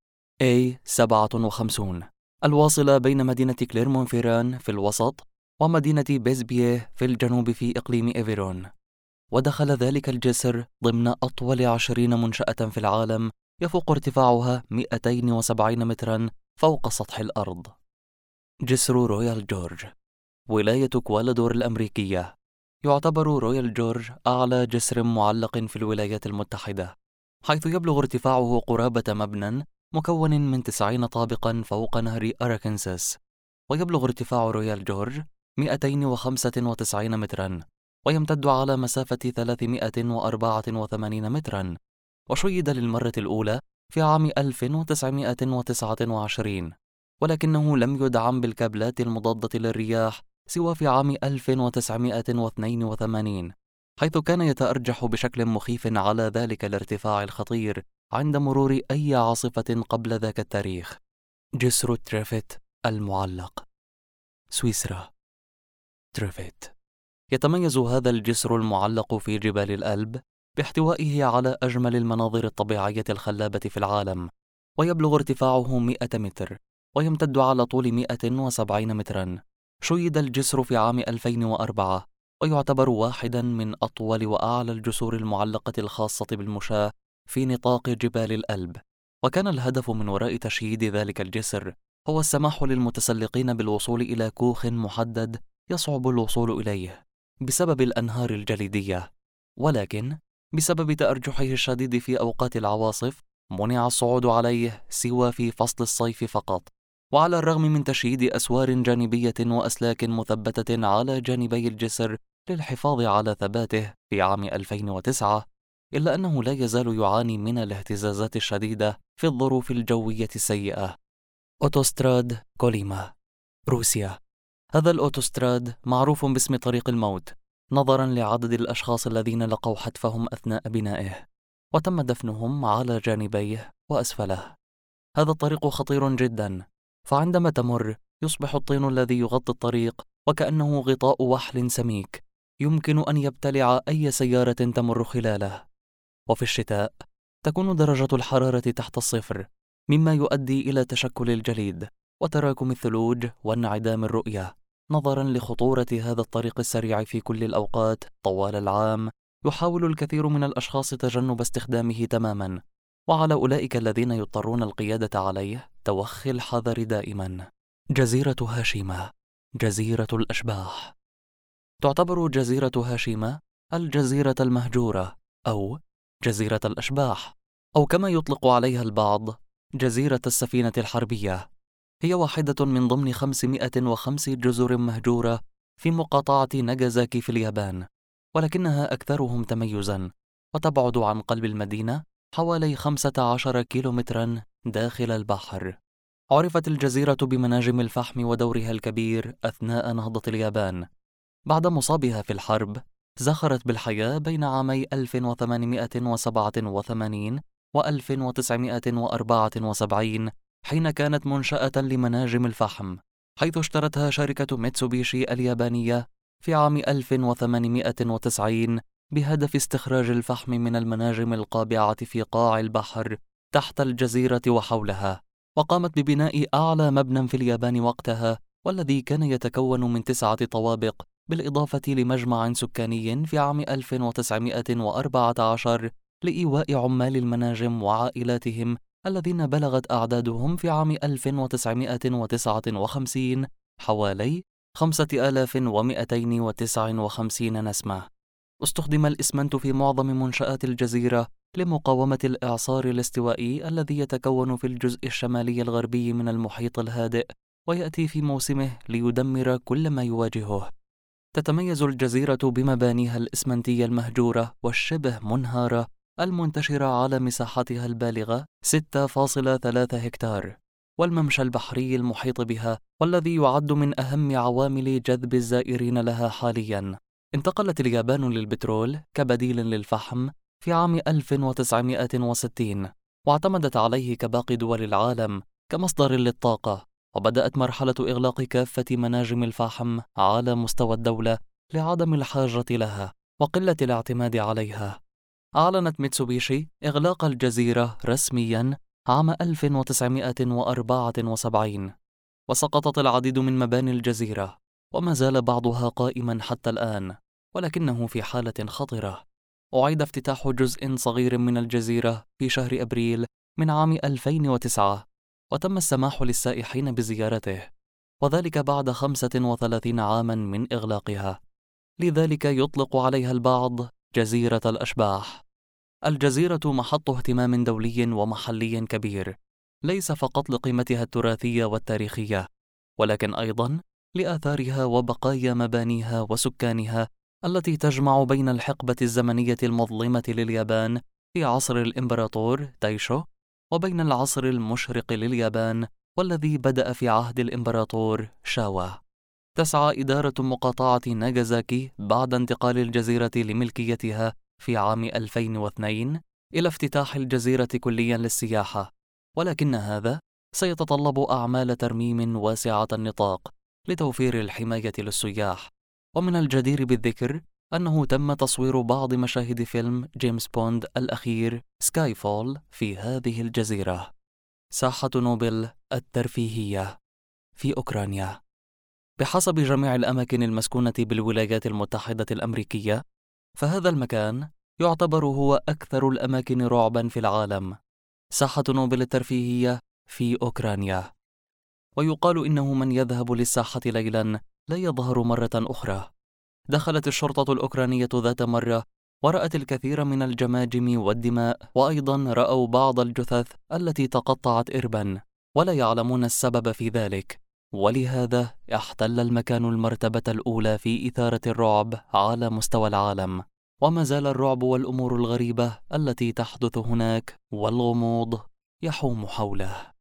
A57 الواصلة بين مدينة كليرمون-فيران في الوسط ومدينة بيزبيه في الجنوب في إقليم إيفيرون. ودخل ذلك الجسر ضمن أطول 20 منشأة في العالم يفوق ارتفاعها 270 مترا فوق سطح الأرض. جسر رويال جورج، ولاية كوالادور الأمريكية. يعتبر رويال جورج أعلى جسر معلق في الولايات المتحدة، حيث يبلغ ارتفاعه قرابة مبنى مكون من 90 طابقا فوق نهر أراكنساس. ويبلغ ارتفاع رويال جورج 295 مترا، ويمتد على مسافة 384 مترا، وشيد للمرة الأولى في عام 1929، ولكنه لم يدعم بالكابلات المضادة للرياح سوى في عام 1982، حيث كان يتأرجح بشكل مخيف على ذلك الارتفاع الخطير عند مرور أي عاصفة قبل ذاك التاريخ. جسر تريفيت المعلق، سويسرا. تريفيت يتميز هذا الجسر المعلق في جبال الألب باحتوائه على أجمل المناظر الطبيعية الخلابة في العالم، ويبلغ ارتفاعه 100 متر ويمتد على طول 170 مترا. شيد الجسر في عام 2004، ويعتبر واحدا من أطول وأعلى الجسور المعلقة الخاصة بالمشاة في نطاق جبال الألب. وكان الهدف من وراء تشييد ذلك الجسر هو السماح للمتسلقين بالوصول إلى كوخ محدد يصعب الوصول إليه بسبب الأنهار الجليدية، ولكن بسبب تأرجحه الشديد في أوقات العواصف منع الصعود عليه سوى في فصل الصيف فقط، وعلى الرغم من تشييد أسوار جانبية وأسلاك مثبتة على جانبي الجسر للحفاظ على ثباته في عام 2009، إلا أنه لا يزال يعاني من الاهتزازات الشديدة في الظروف الجوية السيئة. أوتوستراد كوليما، روسيا. هذا الأوتوستراد معروف باسم طريق الموت نظرا لعدد الأشخاص الذين لقوا حتفهم أثناء بنائه، وتم دفنهم على جانبيه وأسفله. هذا الطريق خطير جدا، فعندما تمر يصبح الطين الذي يغطي الطريق وكأنه غطاء وحل سميك يمكن أن يبتلع أي سيارة تمر خلاله. وفي الشتاء تكون درجة الحرارة تحت الصفر، مما يؤدي إلى تشكل الجليد وتراكم الثلوج وانعدام الرؤية. نظرا لخطورة هذا الطريق السريع في كل الأوقات طوال العام، يحاول الكثير من الأشخاص تجنب استخدامه تماما، وعلى أولئك الذين يضطرون القيادة عليه توخي الحذر دائما. جزيرة هاشيما، جزيرة الأشباح. تعتبر جزيرة هاشيما الجزيرة المهجورة أو جزيرة الأشباح، أو كما يطلق عليها البعض جزيرة السفينة الحربية. هي واحدة من ضمن 505 جزر مهجورة في مقاطعة ناغازاكي في اليابان، ولكنها أكثرهم تميزاً، وتبعد عن قلب المدينة حوالي 15 كيلومتراً داخل البحر. عرفت الجزيرة بمناجم الفحم ودورها الكبير أثناء نهضة اليابان. بعد مصابها في الحرب، زخرت بالحياة بين عامي 1887 و 1974، حين كانت منشأة لمناجم الفحم، حيث اشترتها شركة ميتسوبيشي اليابانية في عام 1890 بهدف استخراج الفحم من المناجم القابعة في قاع البحر تحت الجزيرة وحولها. وقامت ببناء أعلى مبنى في اليابان وقتها، والذي كان يتكون من 9 طوابق، بالإضافة لمجمع سكاني في عام 1914 لإيواء عمال المناجم وعائلاتهم الذين بلغت أعدادهم في عام 1959 حوالي 5259 نسمة. استخدم الإسمنت في معظم منشآت الجزيرة لمقاومة الإعصار الاستوائي الذي يتكون في الجزء الشمالي الغربي من المحيط الهادئ، ويأتي في موسمه ليدمر كل ما يواجهه. تتميز الجزيرة بمبانيها الإسمنتية المهجورة والشبه منهارة المنتشرة على مساحتها البالغة 6.3 هكتار، والممشى البحري المحيط بها، والذي يعد من أهم عوامل جذب الزائرين لها حالياً. انتقلت اليابان للبترول كبديل للفحم في عام 1960، واعتمدت عليه كباقي دول العالم كمصدر للطاقة، وبدأت مرحلة إغلاق كافة مناجم الفحم على مستوى الدولة لعدم الحاجة لها وقلة الاعتماد عليها. أعلنت ميتسوبيشي إغلاق الجزيرة رسمياً عام 1974، وسقطت العديد من مباني الجزيرة، وما زال بعضها قائماً حتى الآن، ولكنه في حالة خطرة. أعيد افتتاح جزء صغير من الجزيرة في شهر أبريل من عام 2009، وتم السماح للسائحين بزيارته، وذلك بعد 35 عاماً من إغلاقها. لذلك يطلق عليها البعض جزيرة الأشباح. الجزيرة محط اهتمام دولي ومحلي كبير، ليس فقط لقيمتها التراثية والتاريخية، ولكن أيضاً لآثارها وبقايا مبانيها وسكانها التي تجمع بين الحقبة الزمنية المظلمة لليابان في عصر الإمبراطور تايشو، وبين العصر المشرق لليابان والذي بدأ في عهد الإمبراطور شاوا. تسعى إدارة مقاطعة ناغازاكي بعد انتقال الجزيرة لملكيتها في عام 2002 إلى افتتاح الجزيرة كلياً للسياحة، ولكن هذا سيتطلب أعمال ترميم واسعة النطاق لتوفير الحماية للسياح. ومن الجدير بالذكر أنه تم تصوير بعض مشاهد فيلم جيمس بوند الأخير سكاي فول في هذه الجزيرة. ساحة نوبل الترفيهية في أوكرانيا. بحسب جميع الأماكن المسكونة بالولايات المتحدة الأمريكية، فهذا المكان يعتبر هو أكثر الأماكن رعباً في العالم. ساحة نوبل الترفيهية في أوكرانيا. ويقال إنه من يذهب للساحة ليلاً لا يظهر مرة أخرى. دخلت الشرطة الأوكرانية ذات مرة ورأت الكثير من الجماجم والدماء، وأيضاً رأوا بعض الجثث التي تقطعت إرباً، ولا يعلمون السبب في ذلك، ولهذا احتل المكان المرتبة الأولى في إثارة الرعب على مستوى العالم. وما زال الرعب والأمور الغريبة التي تحدث هناك والغموض يحوم حوله.